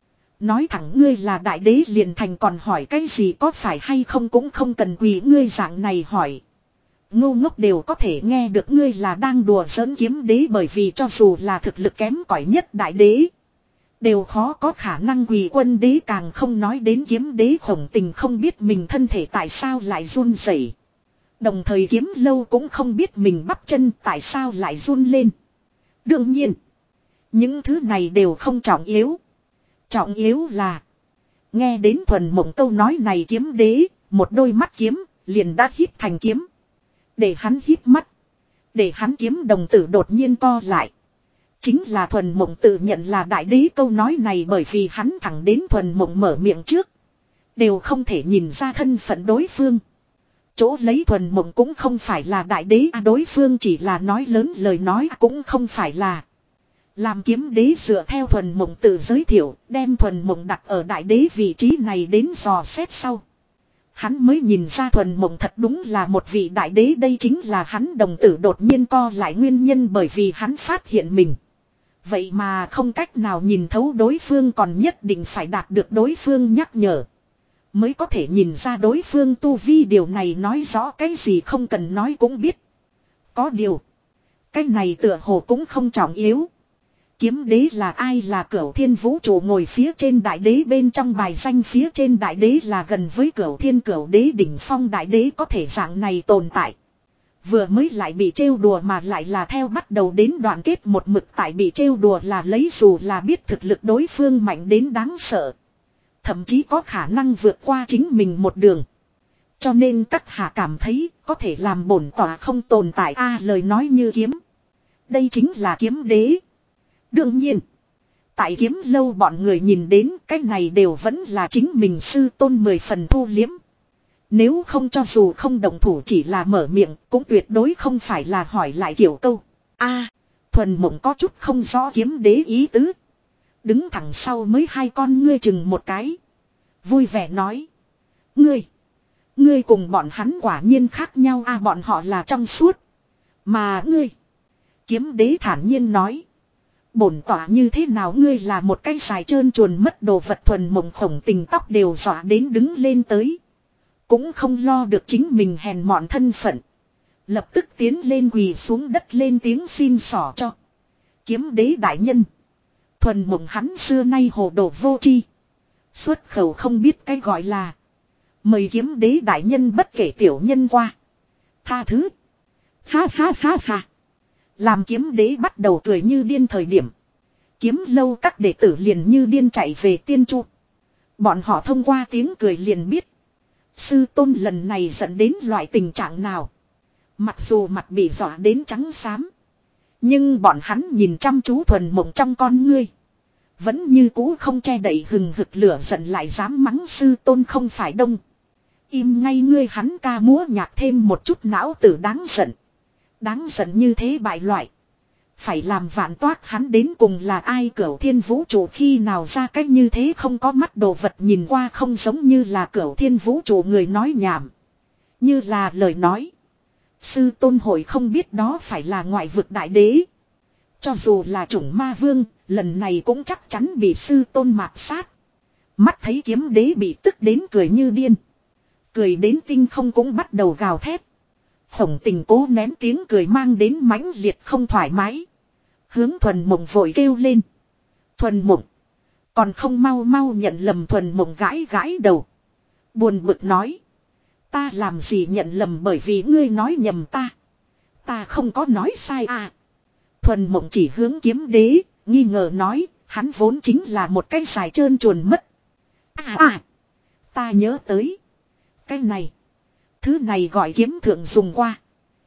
Nói thẳng ngươi là đại đế liền thành, còn hỏi cái gì có phải hay không cũng không cần quỳ. Ngươi dạng này hỏi, ngu ngốc đều có thể nghe được ngươi là đang đùa giỡn kiếm đế, bởi vì cho dù là thực lực kém cỏi nhất đại đế đều khó có khả năng quỳ quân đế, càng không nói đến kiếm đế. Khổng Tình không biết mình thân thể tại sao lại run rẩy. Đồng thời Kiếm Lâu cũng không biết mình bắp chân tại sao lại run lên. Đương nhiên, những thứ này đều không trọng yếu. Trọng yếu là, nghe đến Thuần Mộng câu nói này, kiếm đế, một đôi mắt kiếm, liền đã hít thành kiếm. Để hắn hít mắt, để hắn kiếm đồng tử đột nhiên co lại. Chính là Thuần Mộng tự nhận là đại đế câu nói này, bởi vì hắn thẳng đến Thuần Mộng mở miệng trước đều không thể nhìn ra thân phận đối phương. Chỗ lấy Thuần Mộng cũng không phải là đại đế, à, đối phương chỉ là nói lớn lời nói, à, cũng không phải là. Làm kiếm đế dựa theo Thuần Mộng tự giới thiệu, đem Thuần Mộng đặt ở đại đế vị trí này đến dò xét sau, hắn mới nhìn ra Thuần Mộng thật đúng là một vị đại đế. Đây chính là hắn đồng tử đột nhiên co lại nguyên nhân, bởi vì hắn phát hiện mình vậy mà không cách nào nhìn thấu đối phương, còn nhất định phải đạt được đối phương nhắc nhở mới có thể nhìn ra đối phương tu vi. Điều này nói rõ cái gì không cần nói cũng biết. Có điều, cái này tựa hồ cũng không trọng yếu. Kiếm đế là ai? Là Cửu Thiên vũ trụ ngồi phía trên đại đế, bên trong bài danh phía trên đại đế là gần với Cửu Thiên Cửu đế đỉnh phong đại đế, có thể dạng này tồn tại. Vừa mới lại bị trêu đùa, mà lại là theo bắt đầu đến đoạn kết một mực tại bị trêu đùa, là lấy dù là biết thực lực đối phương mạnh đến đáng sợ, thậm chí có khả năng vượt qua chính mình một đường. Cho nên các hạ cảm thấy có thể làm bổn tỏa không tồn tại a à, lời nói như kiếm. Đây chính là kiếm đế. Đương nhiên, tại Kiếm Lâu bọn người nhìn đến cái này đều vẫn là chính mình sư tôn mười phần thu liếm. Nếu không cho dù không động thủ, chỉ là mở miệng cũng tuyệt đối không phải là hỏi lại kiểu câu a à, Thuần Mộng có chút không rõ kiếm đế ý tứ. Đứng thẳng sau mới hai con ngươi chừng một cái, vui vẻ nói: Ngươi, ngươi cùng bọn hắn quả nhiên khác nhau a à, bọn họ là trong suốt, mà ngươi. Kiếm đế thản nhiên nói: Bổn tỏa như thế nào? Ngươi là một cái dài trơn truồn mất đồ vật. Thuần Mộng Khổng Tình tóc đều dọa đến đứng lên tới, cũng không lo được chính mình hèn mọn thân phận, lập tức tiến lên quỳ xuống đất lên tiếng xin xỏ cho. Kiếm đế đại nhân, Thuần Mộng hắn xưa nay hồ đồ vô tri, xuất khẩu không biết cái gọi là, mời kiếm đế đại nhân bất kể tiểu nhân qua, tha thứ. Ha ha ha ha. Làm kiếm đế bắt đầu cười như điên thời điểm, Kiếm Lâu các đệ tử liền như điên chạy về Tiên Chu. Bọn họ thông qua tiếng cười liền biết sư tôn lần này dẫn đến loại tình trạng nào. Mặc dù mặt bị dọa đến trắng xám, nhưng bọn hắn nhìn chăm chú Thuần Mộng trong con ngươi, vẫn như cũ không che đậy hừng hực lửa giận, lại dám mắng sư tôn không phải đông. Im ngay ngươi, hắn ca múa nhạc thêm một chút não tử đáng giận. Đáng giận như thế bại loại, phải làm vạn toát hắn đến cùng là ai? Cửu Thiên vũ trụ khi nào ra cách như thế không có mắt đồ vật, nhìn qua không giống như là Cửu Thiên vũ trụ người nói nhảm, như là lời nói. Sư tôn hội không biết đó phải là ngoại vực đại đế. Cho dù là chủng ma vương, lần này cũng chắc chắn bị sư tôn mạt sát. Mắt thấy kiếm đế bị tức đến cười như điên. Cười đến tinh không cũng bắt đầu gào thét. Khổng Tình cố nén tiếng cười mang đến mãnh liệt không thoải mái. Hướng Thuần Mộng vội kêu lên. Thuần Mộng. Còn không mau mau nhận lầm. Thuần Mộng gãi gãi đầu. Buồn bực nói. Ta làm gì nhận lầm, bởi vì ngươi nói nhầm ta. Ta không có nói sai à. Thuần Mộng chỉ hướng kiếm đế, nghi ngờ nói. Hắn vốn chính là một cái dài trơn truồn mất. À à. Ta nhớ tới. Cái này. Thứ này gọi kiếm thượng dùng qua.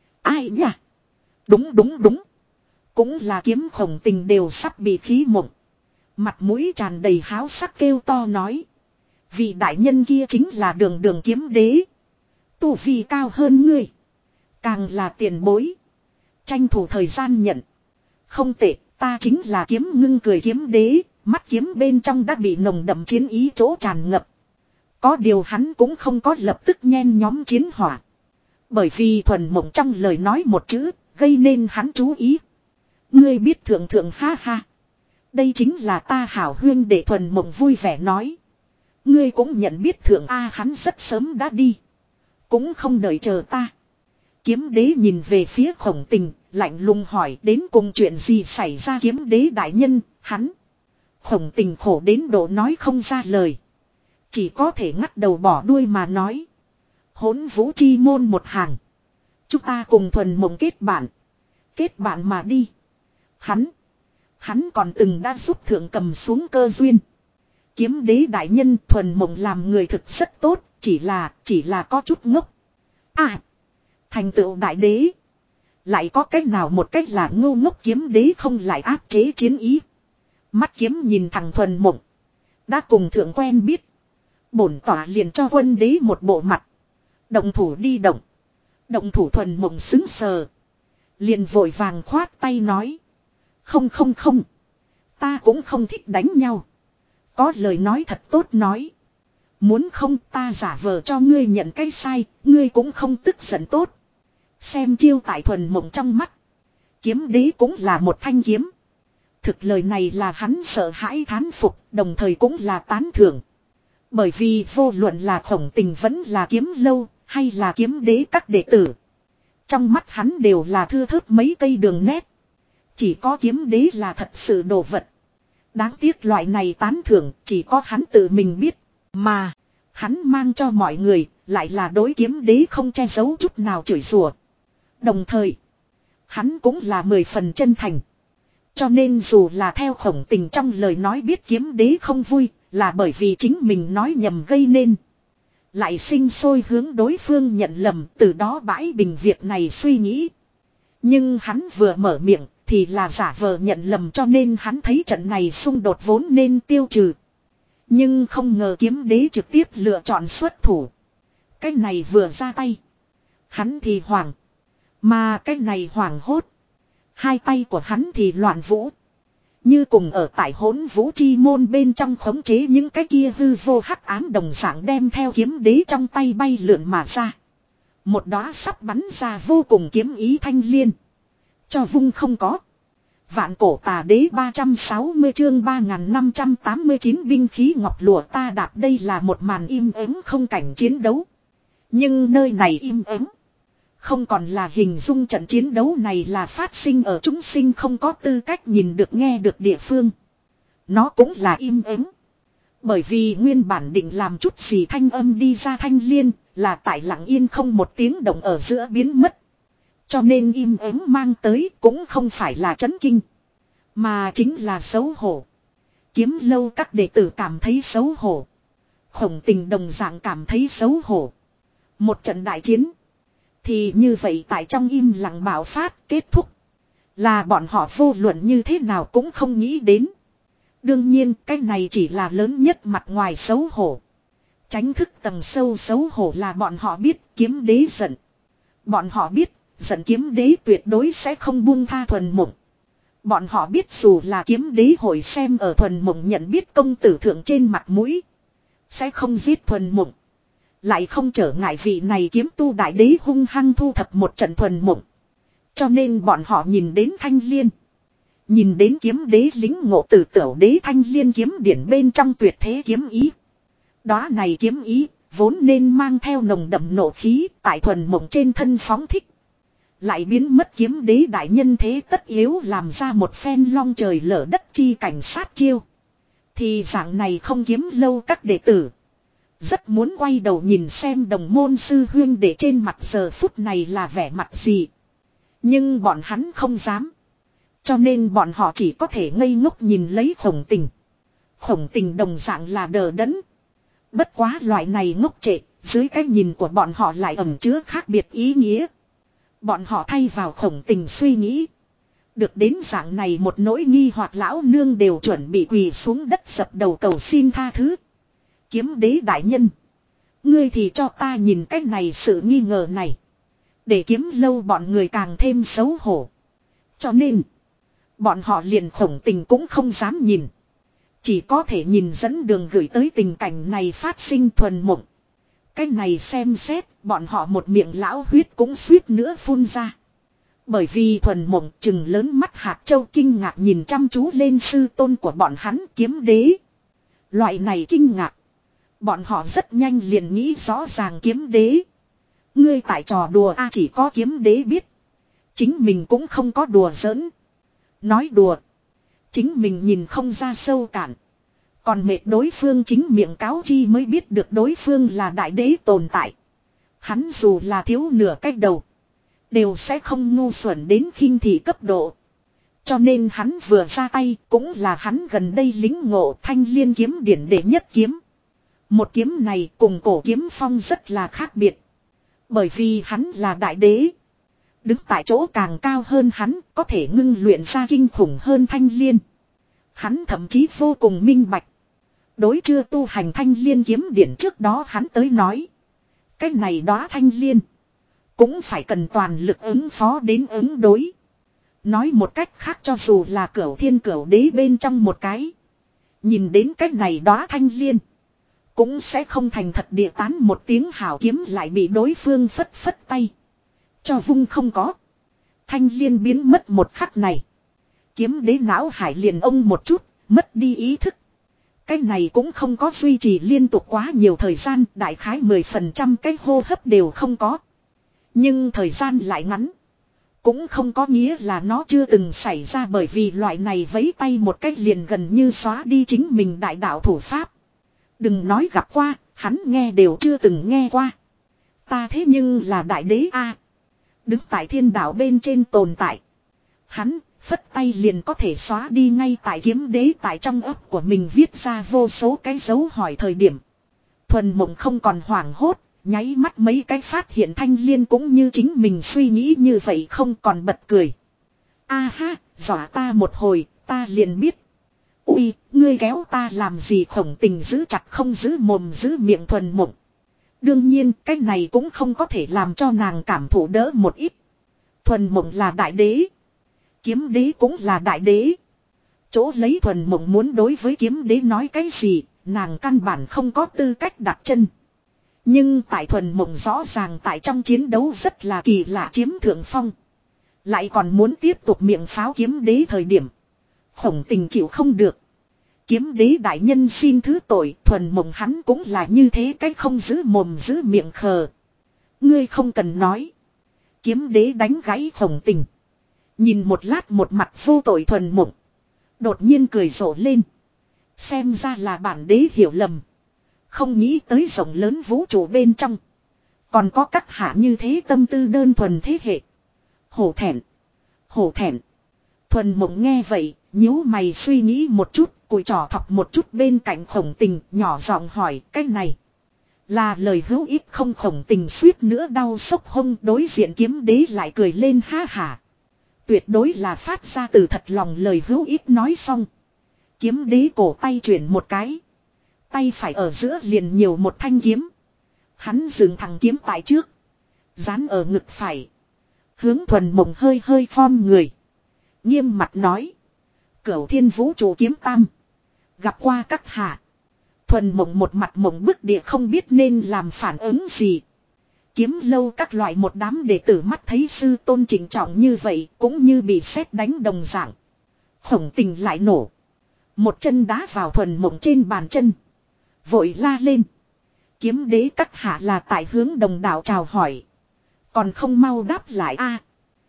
Ai nhỉ? Đúng đúng đúng. Cũng là kiếm. Khổng Tình đều sắp bị khí mộng. Mặt mũi tràn đầy háo sắc kêu to nói. Vị đại nhân kia chính là Đường Đường kiếm đế. Tu vi cao hơn ngươi. Càng là tiền bối. Tranh thủ thời gian nhận. Không tệ, ta chính là Kiếm Ngưng cười kiếm đế. Mắt kiếm bên trong đã bị nồng đậm chiến ý chỗ tràn ngập. Có điều hắn cũng không có lập tức nhen nhóm chiến hỏa. Bởi vì Thuần Mộng trong lời nói một chữ, gây nên hắn chú ý. Ngươi biết thượng thượng ha ha. Đây chính là ta hảo huyên để. Thuần Mộng vui vẻ nói. Ngươi cũng nhận biết thượng A. Hắn rất sớm đã đi. Cũng không đợi chờ ta. Kiếm đế nhìn về phía Khổng Tình, lạnh lùng hỏi đến cùng chuyện gì xảy ra. Kiếm đế đại nhân, hắn. Khổng Tình khổ đến độ nói không ra lời. Chỉ có thể ngắt đầu bỏ đuôi mà nói. Hỗn Vũ chi môn một hàng. Chúng ta cùng Thuần Mộng kết bạn. Kết bạn mà đi. Hắn. Hắn còn từng đã giúp thượng cầm xuống cơ duyên. Kiếm đế đại nhân, Thuần Mộng làm người thực rất tốt. Chỉ là, chỉ là có chút ngốc. À. Thành tựu đại đế. Lại có cách nào một cách là ngu ngốc. Kiếm đế không lại áp chế chiến ý. Mắt kiếm nhìn thằng Thuần Mộng. Đã cùng thượng quen biết. Bổn tỏa liền cho quân đế một bộ mặt. Động thủ đi động. Động thủ. Thuần Mộng xứng sờ. Liền vội vàng khoát tay nói. Không không không. Ta cũng không thích đánh nhau. Có lời nói thật tốt nói. Muốn không ta giả vờ cho ngươi nhận cái sai. Ngươi cũng không tức giận tốt. Xem chiêu tại Thuần Mộng trong mắt. Kiếm đế cũng là một thanh kiếm. Thực lời này là hắn sợ hãi thán phục. Đồng thời cũng là tán thưởng. Bởi vì vô luận là Khổng Tình vẫn là Kiếm Lâu, hay là kiếm đế các đệ tử. Trong mắt hắn đều là thưa thớt mấy cây đường nét. Chỉ có kiếm đế là thật sự đồ vật. Đáng tiếc loại này tán thưởng chỉ có hắn tự mình biết. Mà, hắn mang cho mọi người, lại là đối kiếm đế không che giấu chút nào chửi rủa. Đồng thời, hắn cũng là mười phần chân thành. Cho nên dù là theo Khổng Tình trong lời nói biết kiếm đế không vui, là bởi vì chính mình nói nhầm gây nên. Lại sinh sôi hướng đối phương nhận lầm, từ đó bãi bình việc này suy nghĩ. Nhưng hắn vừa mở miệng thì là giả vờ nhận lầm, cho nên hắn thấy trận này xung đột vốn nên tiêu trừ. Nhưng không ngờ kiếm đế trực tiếp lựa chọn xuất thủ. Cái này vừa ra tay, hắn thì hoảng. Mà cái này hoảng hốt, hai tay của hắn thì loạn vũ. Như cùng ở tại Hỗn Vũ chi môn bên trong khống chế những cái kia hư vô hắc ám đồng dạng đem theo kiếm đế trong tay bay lượn mà ra. Một đóa sắp bắn ra vô cùng kiếm ý thanh liên. Cho vung không có. Vạn cổ tà đế ba trăm sáu mươi chương ba nghìn năm trăm tám mươi chín binh khí ngọc lụa ta đạp. Đây là một màn im ắng không cảnh chiến đấu. Nhưng nơi này im ắng không còn là hình dung trận chiến đấu này là phát sinh ở chúng sinh không có tư cách nhìn được nghe được địa phương. Nó cũng là im ắng. Bởi vì nguyên bản định làm chút gì thanh âm đi ra thanh liên là tại lặng yên không một tiếng động ở giữa biến mất. Cho nên im ắng mang tới cũng không phải là chấn kinh, mà chính là xấu hổ. Kiếm Lâu các đệ tử cảm thấy xấu hổ. Khổng Tình đồng dạng cảm thấy xấu hổ. Một trận đại chiến thì như vậy tại trong im lặng bạo phát kết thúc. Là bọn họ vô luận như thế nào cũng không nghĩ đến. Đương nhiên cái này chỉ là lớn nhất mặt ngoài xấu hổ. Tránh thức tầng sâu xấu hổ là bọn họ biết kiếm đế giận. Bọn họ biết giận kiếm đế tuyệt đối sẽ không buông tha Thuần Mộng. Bọn họ biết dù là kiếm đế hội xem ở Thuần Mộng nhận biết công tử thượng trên mặt mũi, sẽ không giết Thuần Mộng. Lại không trở ngại vị này kiếm tu đại đế hung hăng thu thập một trận Thuần Mộng. Cho nên bọn họ nhìn đến thanh liên, nhìn đến kiếm đế lính ngộ từ Tửu đế thanh liên kiếm điển bên trong tuyệt thế kiếm ý, Đó này kiếm ý, vốn nên mang theo nồng đậm nộ khí, tại thuần mộng trên thân phóng thích. Lại biến mất kiếm đế đại nhân thế tất yếu làm ra một phen long trời lở đất chi cảnh sát chiêu. Thì dạng này không kiếm lâu các đệ tử. Rất muốn quay đầu nhìn xem đồng môn sư huyên để trên mặt giờ phút này là vẻ mặt gì. Nhưng bọn hắn không dám. Cho nên bọn họ chỉ có thể ngây ngốc nhìn lấy Khổng Tình. Khổng Tình đồng dạng là đờ đẫn. Bất quá loại này ngốc trệ, dưới cái nhìn của bọn họ lại ẩn chứa khác biệt ý nghĩa. Bọn họ thay vào Khổng Tình suy nghĩ. Được đến dạng này một nỗi nghi hoặc lão nương đều chuẩn bị quỳ xuống đất dập đầu cầu xin tha thứ. Kiếm đế đại nhân. Ngươi thì cho ta nhìn cách này sự nghi ngờ này. Để kiếm lâu bọn người càng thêm xấu hổ. Cho nên. Bọn họ liền Khổng Tình cũng không dám nhìn. Chỉ có thể nhìn dẫn đường gửi tới tình cảnh này phát sinh thuần mộng. Cái này xem xét bọn họ một miệng lão huyết cũng suýt nữa phun ra. Bởi vì thuần mộng chừng lớn mắt hạt châu kinh ngạc nhìn chăm chú lên sư tôn của bọn hắn kiếm đế. Loại này kinh ngạc. Bọn họ rất nhanh liền nghĩ rõ ràng kiếm đế. Ngươi tại trò đùa a chỉ có kiếm đế biết. Chính mình cũng không có đùa giỡn. Nói đùa. Chính mình nhìn không ra sâu cạn. Còn mệt đối phương chính miệng cáo chi mới biết được đối phương là đại đế tồn tại. Hắn dù là thiếu nửa cách đầu. Đều sẽ không ngu xuẩn đến khinh thị cấp độ. Cho nên hắn vừa ra tay cũng là hắn gần đây lính ngộ Thanh Liên kiếm điển đệ nhất kiếm. Một kiếm này cùng cổ kiếm phong rất là khác biệt. Bởi vì hắn là đại đế. Đứng tại chỗ càng cao hơn hắn có thể ngưng luyện ra kinh khủng hơn Thanh Liên. Hắn thậm chí vô cùng minh bạch. Đối chưa tu hành Thanh Liên kiếm điển trước đó hắn tới nói. Cái này đó Thanh Liên. Cũng phải cần toàn lực ứng phó đến ứng đối. Nói một cách khác cho dù là cửu thiên cửu đế bên trong một cái. Nhìn đến cách này đó Thanh Liên. Cũng sẽ không thành thật địa tán một tiếng hào kiếm lại bị đối phương phất phất tay. Cho vung không có. Thanh Liên biến mất một khắc này. Kiếm đế não hải liền ông một chút, mất đi ý thức. Cái này cũng không có duy trì liên tục quá nhiều thời gian, đại khái mười phần trăm cái hô hấp đều không có. Nhưng thời gian lại ngắn. Cũng không có nghĩa là nó chưa từng xảy ra bởi vì loại này vấy tay một cách liền gần như xóa đi chính mình đại đạo thủ pháp. Đừng nói gặp qua, hắn nghe đều chưa từng nghe qua. Ta thế nhưng là đại đế a, đứng tại thiên đạo bên trên tồn tại. Hắn phất tay liền có thể xóa đi ngay tại kiếm đế tại trong ấp của mình viết ra vô số cái dấu hỏi thời điểm. Thuần mộng không còn hoảng hốt, nháy mắt mấy cái phát hiện Thanh Liên cũng như chính mình suy nghĩ như vậy không còn bật cười. A ha, dọa ta một hồi, ta liền biết. Ui, ngươi kéo ta làm gì Khổng Tình giữ chặt không giữ mồm giữ miệng thuần mộng. Đương nhiên, cái này cũng không có thể làm cho nàng cảm thụ đỡ một ít. Thuần mộng là đại đế. Kiếm đế cũng là đại đế. Chỗ lấy thuần mộng muốn đối với kiếm đế nói cái gì, nàng căn bản không có tư cách đặt chân. Nhưng tại thuần mộng rõ ràng tại trong chiến đấu rất là kỳ lạ chiếm thượng phong. Lại còn muốn tiếp tục miệng pháo kiếm đế thời điểm. Khổng Tình chịu không được. Kiếm đế đại nhân xin thứ tội, thuần mộng hắn cũng là như thế cách không giữ mồm giữ miệng khờ. Ngươi không cần nói. Kiếm đế đánh gãy Khổng Tình. Nhìn một lát một mặt vô tội thuần mộng. Đột nhiên cười rộ lên. Xem ra là bản đế hiểu lầm. Không nghĩ tới rộng lớn vũ trụ bên trong. Còn có các hạ như thế tâm tư đơn thuần thế hệ. Hổ thẹn. Hổ thẹn. Thuần mộng nghe vậy, nhíu mày suy nghĩ một chút, cùi trỏ thọc một chút bên cạnh Khổng Tình, nhỏ giọng hỏi cái này. Là lời hữu ích không Khổng Tình suýt nữa đau sốc hông đối diện kiếm đế lại cười lên ha hả. Tuyệt đối là phát ra từ thật lòng lời hữu ích nói xong. Kiếm đế cổ tay chuyển một cái. Tay phải ở giữa liền nhiều một thanh kiếm. Hắn dừng thẳng kiếm tại trước. Dán ở ngực phải. Hướng thuần mộng hơi hơi phom người. Nghiêm mặt nói. Cửu thiên vũ trụ kiếm tam. Gặp qua các hạ. Thuần mộng một mặt mộng bức địa không biết nên làm phản ứng gì. Kiếm lâu các loại một đám đệ tử mắt thấy sư tôn chỉnh trọng như vậy cũng như bị sét đánh đồng dạng. Khổng Tình lại nổ. Một chân đá vào thuần mộng trên bàn chân. Vội la lên. Kiếm đế các hạ là tại hướng đồng đạo chào hỏi. Còn không mau đáp lại a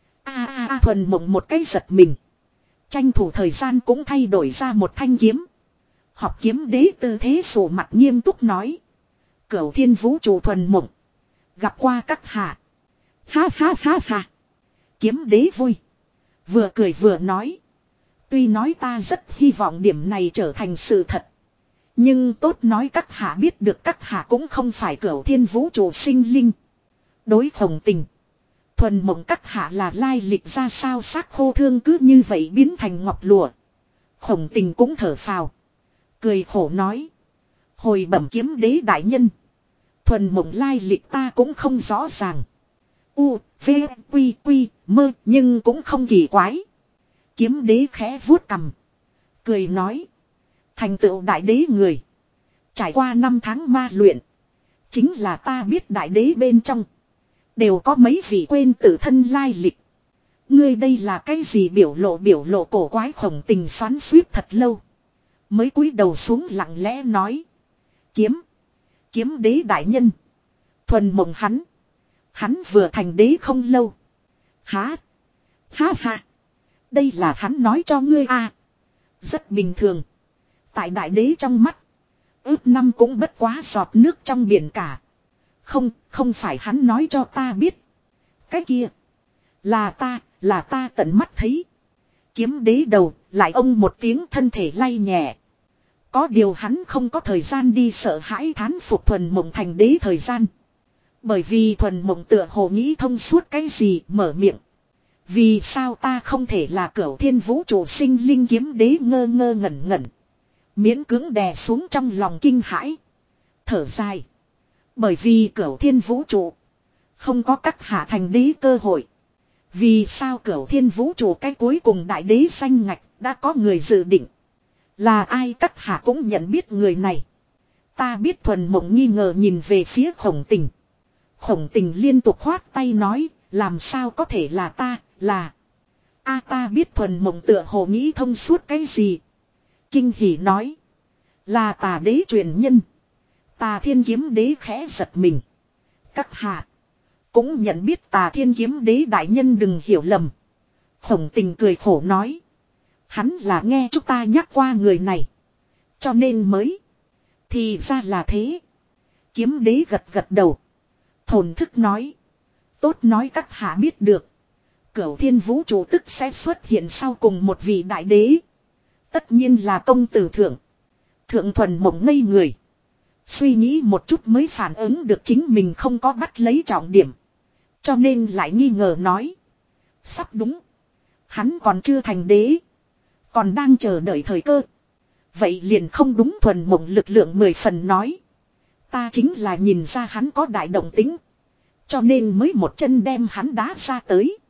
a a a thuần mộng một cái giật mình. Tranh thủ thời gian cũng thay đổi ra một thanh kiếm. Học kiếm đế tư thế sổ mặt nghiêm túc nói. Cửu thiên vũ trụ thuần mộng. Gặp qua các hạ. Ha ha ha ha. Kiếm đế vui. Vừa cười vừa nói. Tuy nói ta rất hy vọng điểm này trở thành sự thật. Nhưng tốt nói các hạ biết được các hạ cũng không phải cửu thiên vũ trụ sinh linh. Đối Khổng Tình. Thuần mộng các hạ là lai lịch ra sao xác khô thương cứ như vậy biến thành ngọc lụa. Khổng Tình cũng thở phào. Cười khổ nói. Hồi bẩm kiếm đế đại nhân. Thuần mộng lai lịch ta cũng không rõ ràng. U, V, Quy, Quy, mơ nhưng cũng không kỳ quái. Kiếm đế khẽ vuốt cằm. Cười nói. Thành tựu đại đế người. Trải qua năm tháng ma luyện. Chính là ta biết đại đế bên trong. Đều có mấy vị quên tự thân lai lịch. Ngươi đây là cái gì biểu lộ biểu lộ cổ quái Khổng Tình xoắn suýt thật lâu. Mới cúi đầu xuống lặng lẽ nói. Kiếm. Kiếm đế đại nhân. Thuần mộng hắn. Hắn vừa thành đế không lâu. Há. Ha ha. Đây là hắn nói cho ngươi à. Rất bình thường. Tại đại đế trong mắt. Ước năm cũng bất quá giọt nước trong biển cả. Không, không phải hắn nói cho ta biết. Cái kia. Là ta, là ta tận mắt thấy. Kiếm đế đầu, lại ông một tiếng thân thể lay nhẹ. Có điều hắn không có thời gian đi sợ hãi thán phục thuần mộng thành đế thời gian. Bởi vì thuần mộng tựa hồ nghĩ thông suốt cái gì mở miệng. Vì sao ta không thể là cửu thiên vũ trụ sinh linh kiếm đế ngơ ngơ ngẩn ngẩn. Miễn cưỡng đè xuống trong lòng kinh hãi. Thở dài. Bởi vì cửu thiên vũ trụ. Không có các hạ thành đế cơ hội. Vì sao cửu thiên vũ trụ cái cuối cùng đại đế xanh ngạch đã có người dự định. Là ai các hạ cũng nhận biết người này. Ta biết thuần mộng nghi ngờ nhìn về phía Khổng Tình. Khổng Tình liên tục khoát tay nói. Làm sao có thể là ta, là. A ta biết thuần mộng tựa hồ nghĩ thông suốt cái gì. Kinh hỉ nói. Là tà đế truyền nhân. Tà thiên kiếm đế khẽ giật mình. Các hạ. Cũng nhận biết tà thiên kiếm đế đại nhân đừng hiểu lầm. Khổng Tình cười khổ nói. Hắn là nghe chúng ta nhắc qua người này. Cho nên mới. Thì ra là thế. Kiếm đế gật gật đầu. Thổn thức nói. Tốt nói các hạ biết được. Cửu thiên vũ trụ tức sẽ xuất hiện sau cùng một vị đại đế. Tất nhiên là công tử thượng. Thượng thuần mộng ngây người. Suy nghĩ một chút mới phản ứng được chính mình không có bắt lấy trọng điểm. Cho nên lại nghi ngờ nói. Sắp đúng. Hắn còn chưa thành đế. Còn đang chờ đợi thời cơ. Vậy liền không đúng thuần mộng lực lượng mười phần nói. Ta chính là nhìn ra hắn có đại động tính. Cho nên mới một chân đem hắn đá ra tới.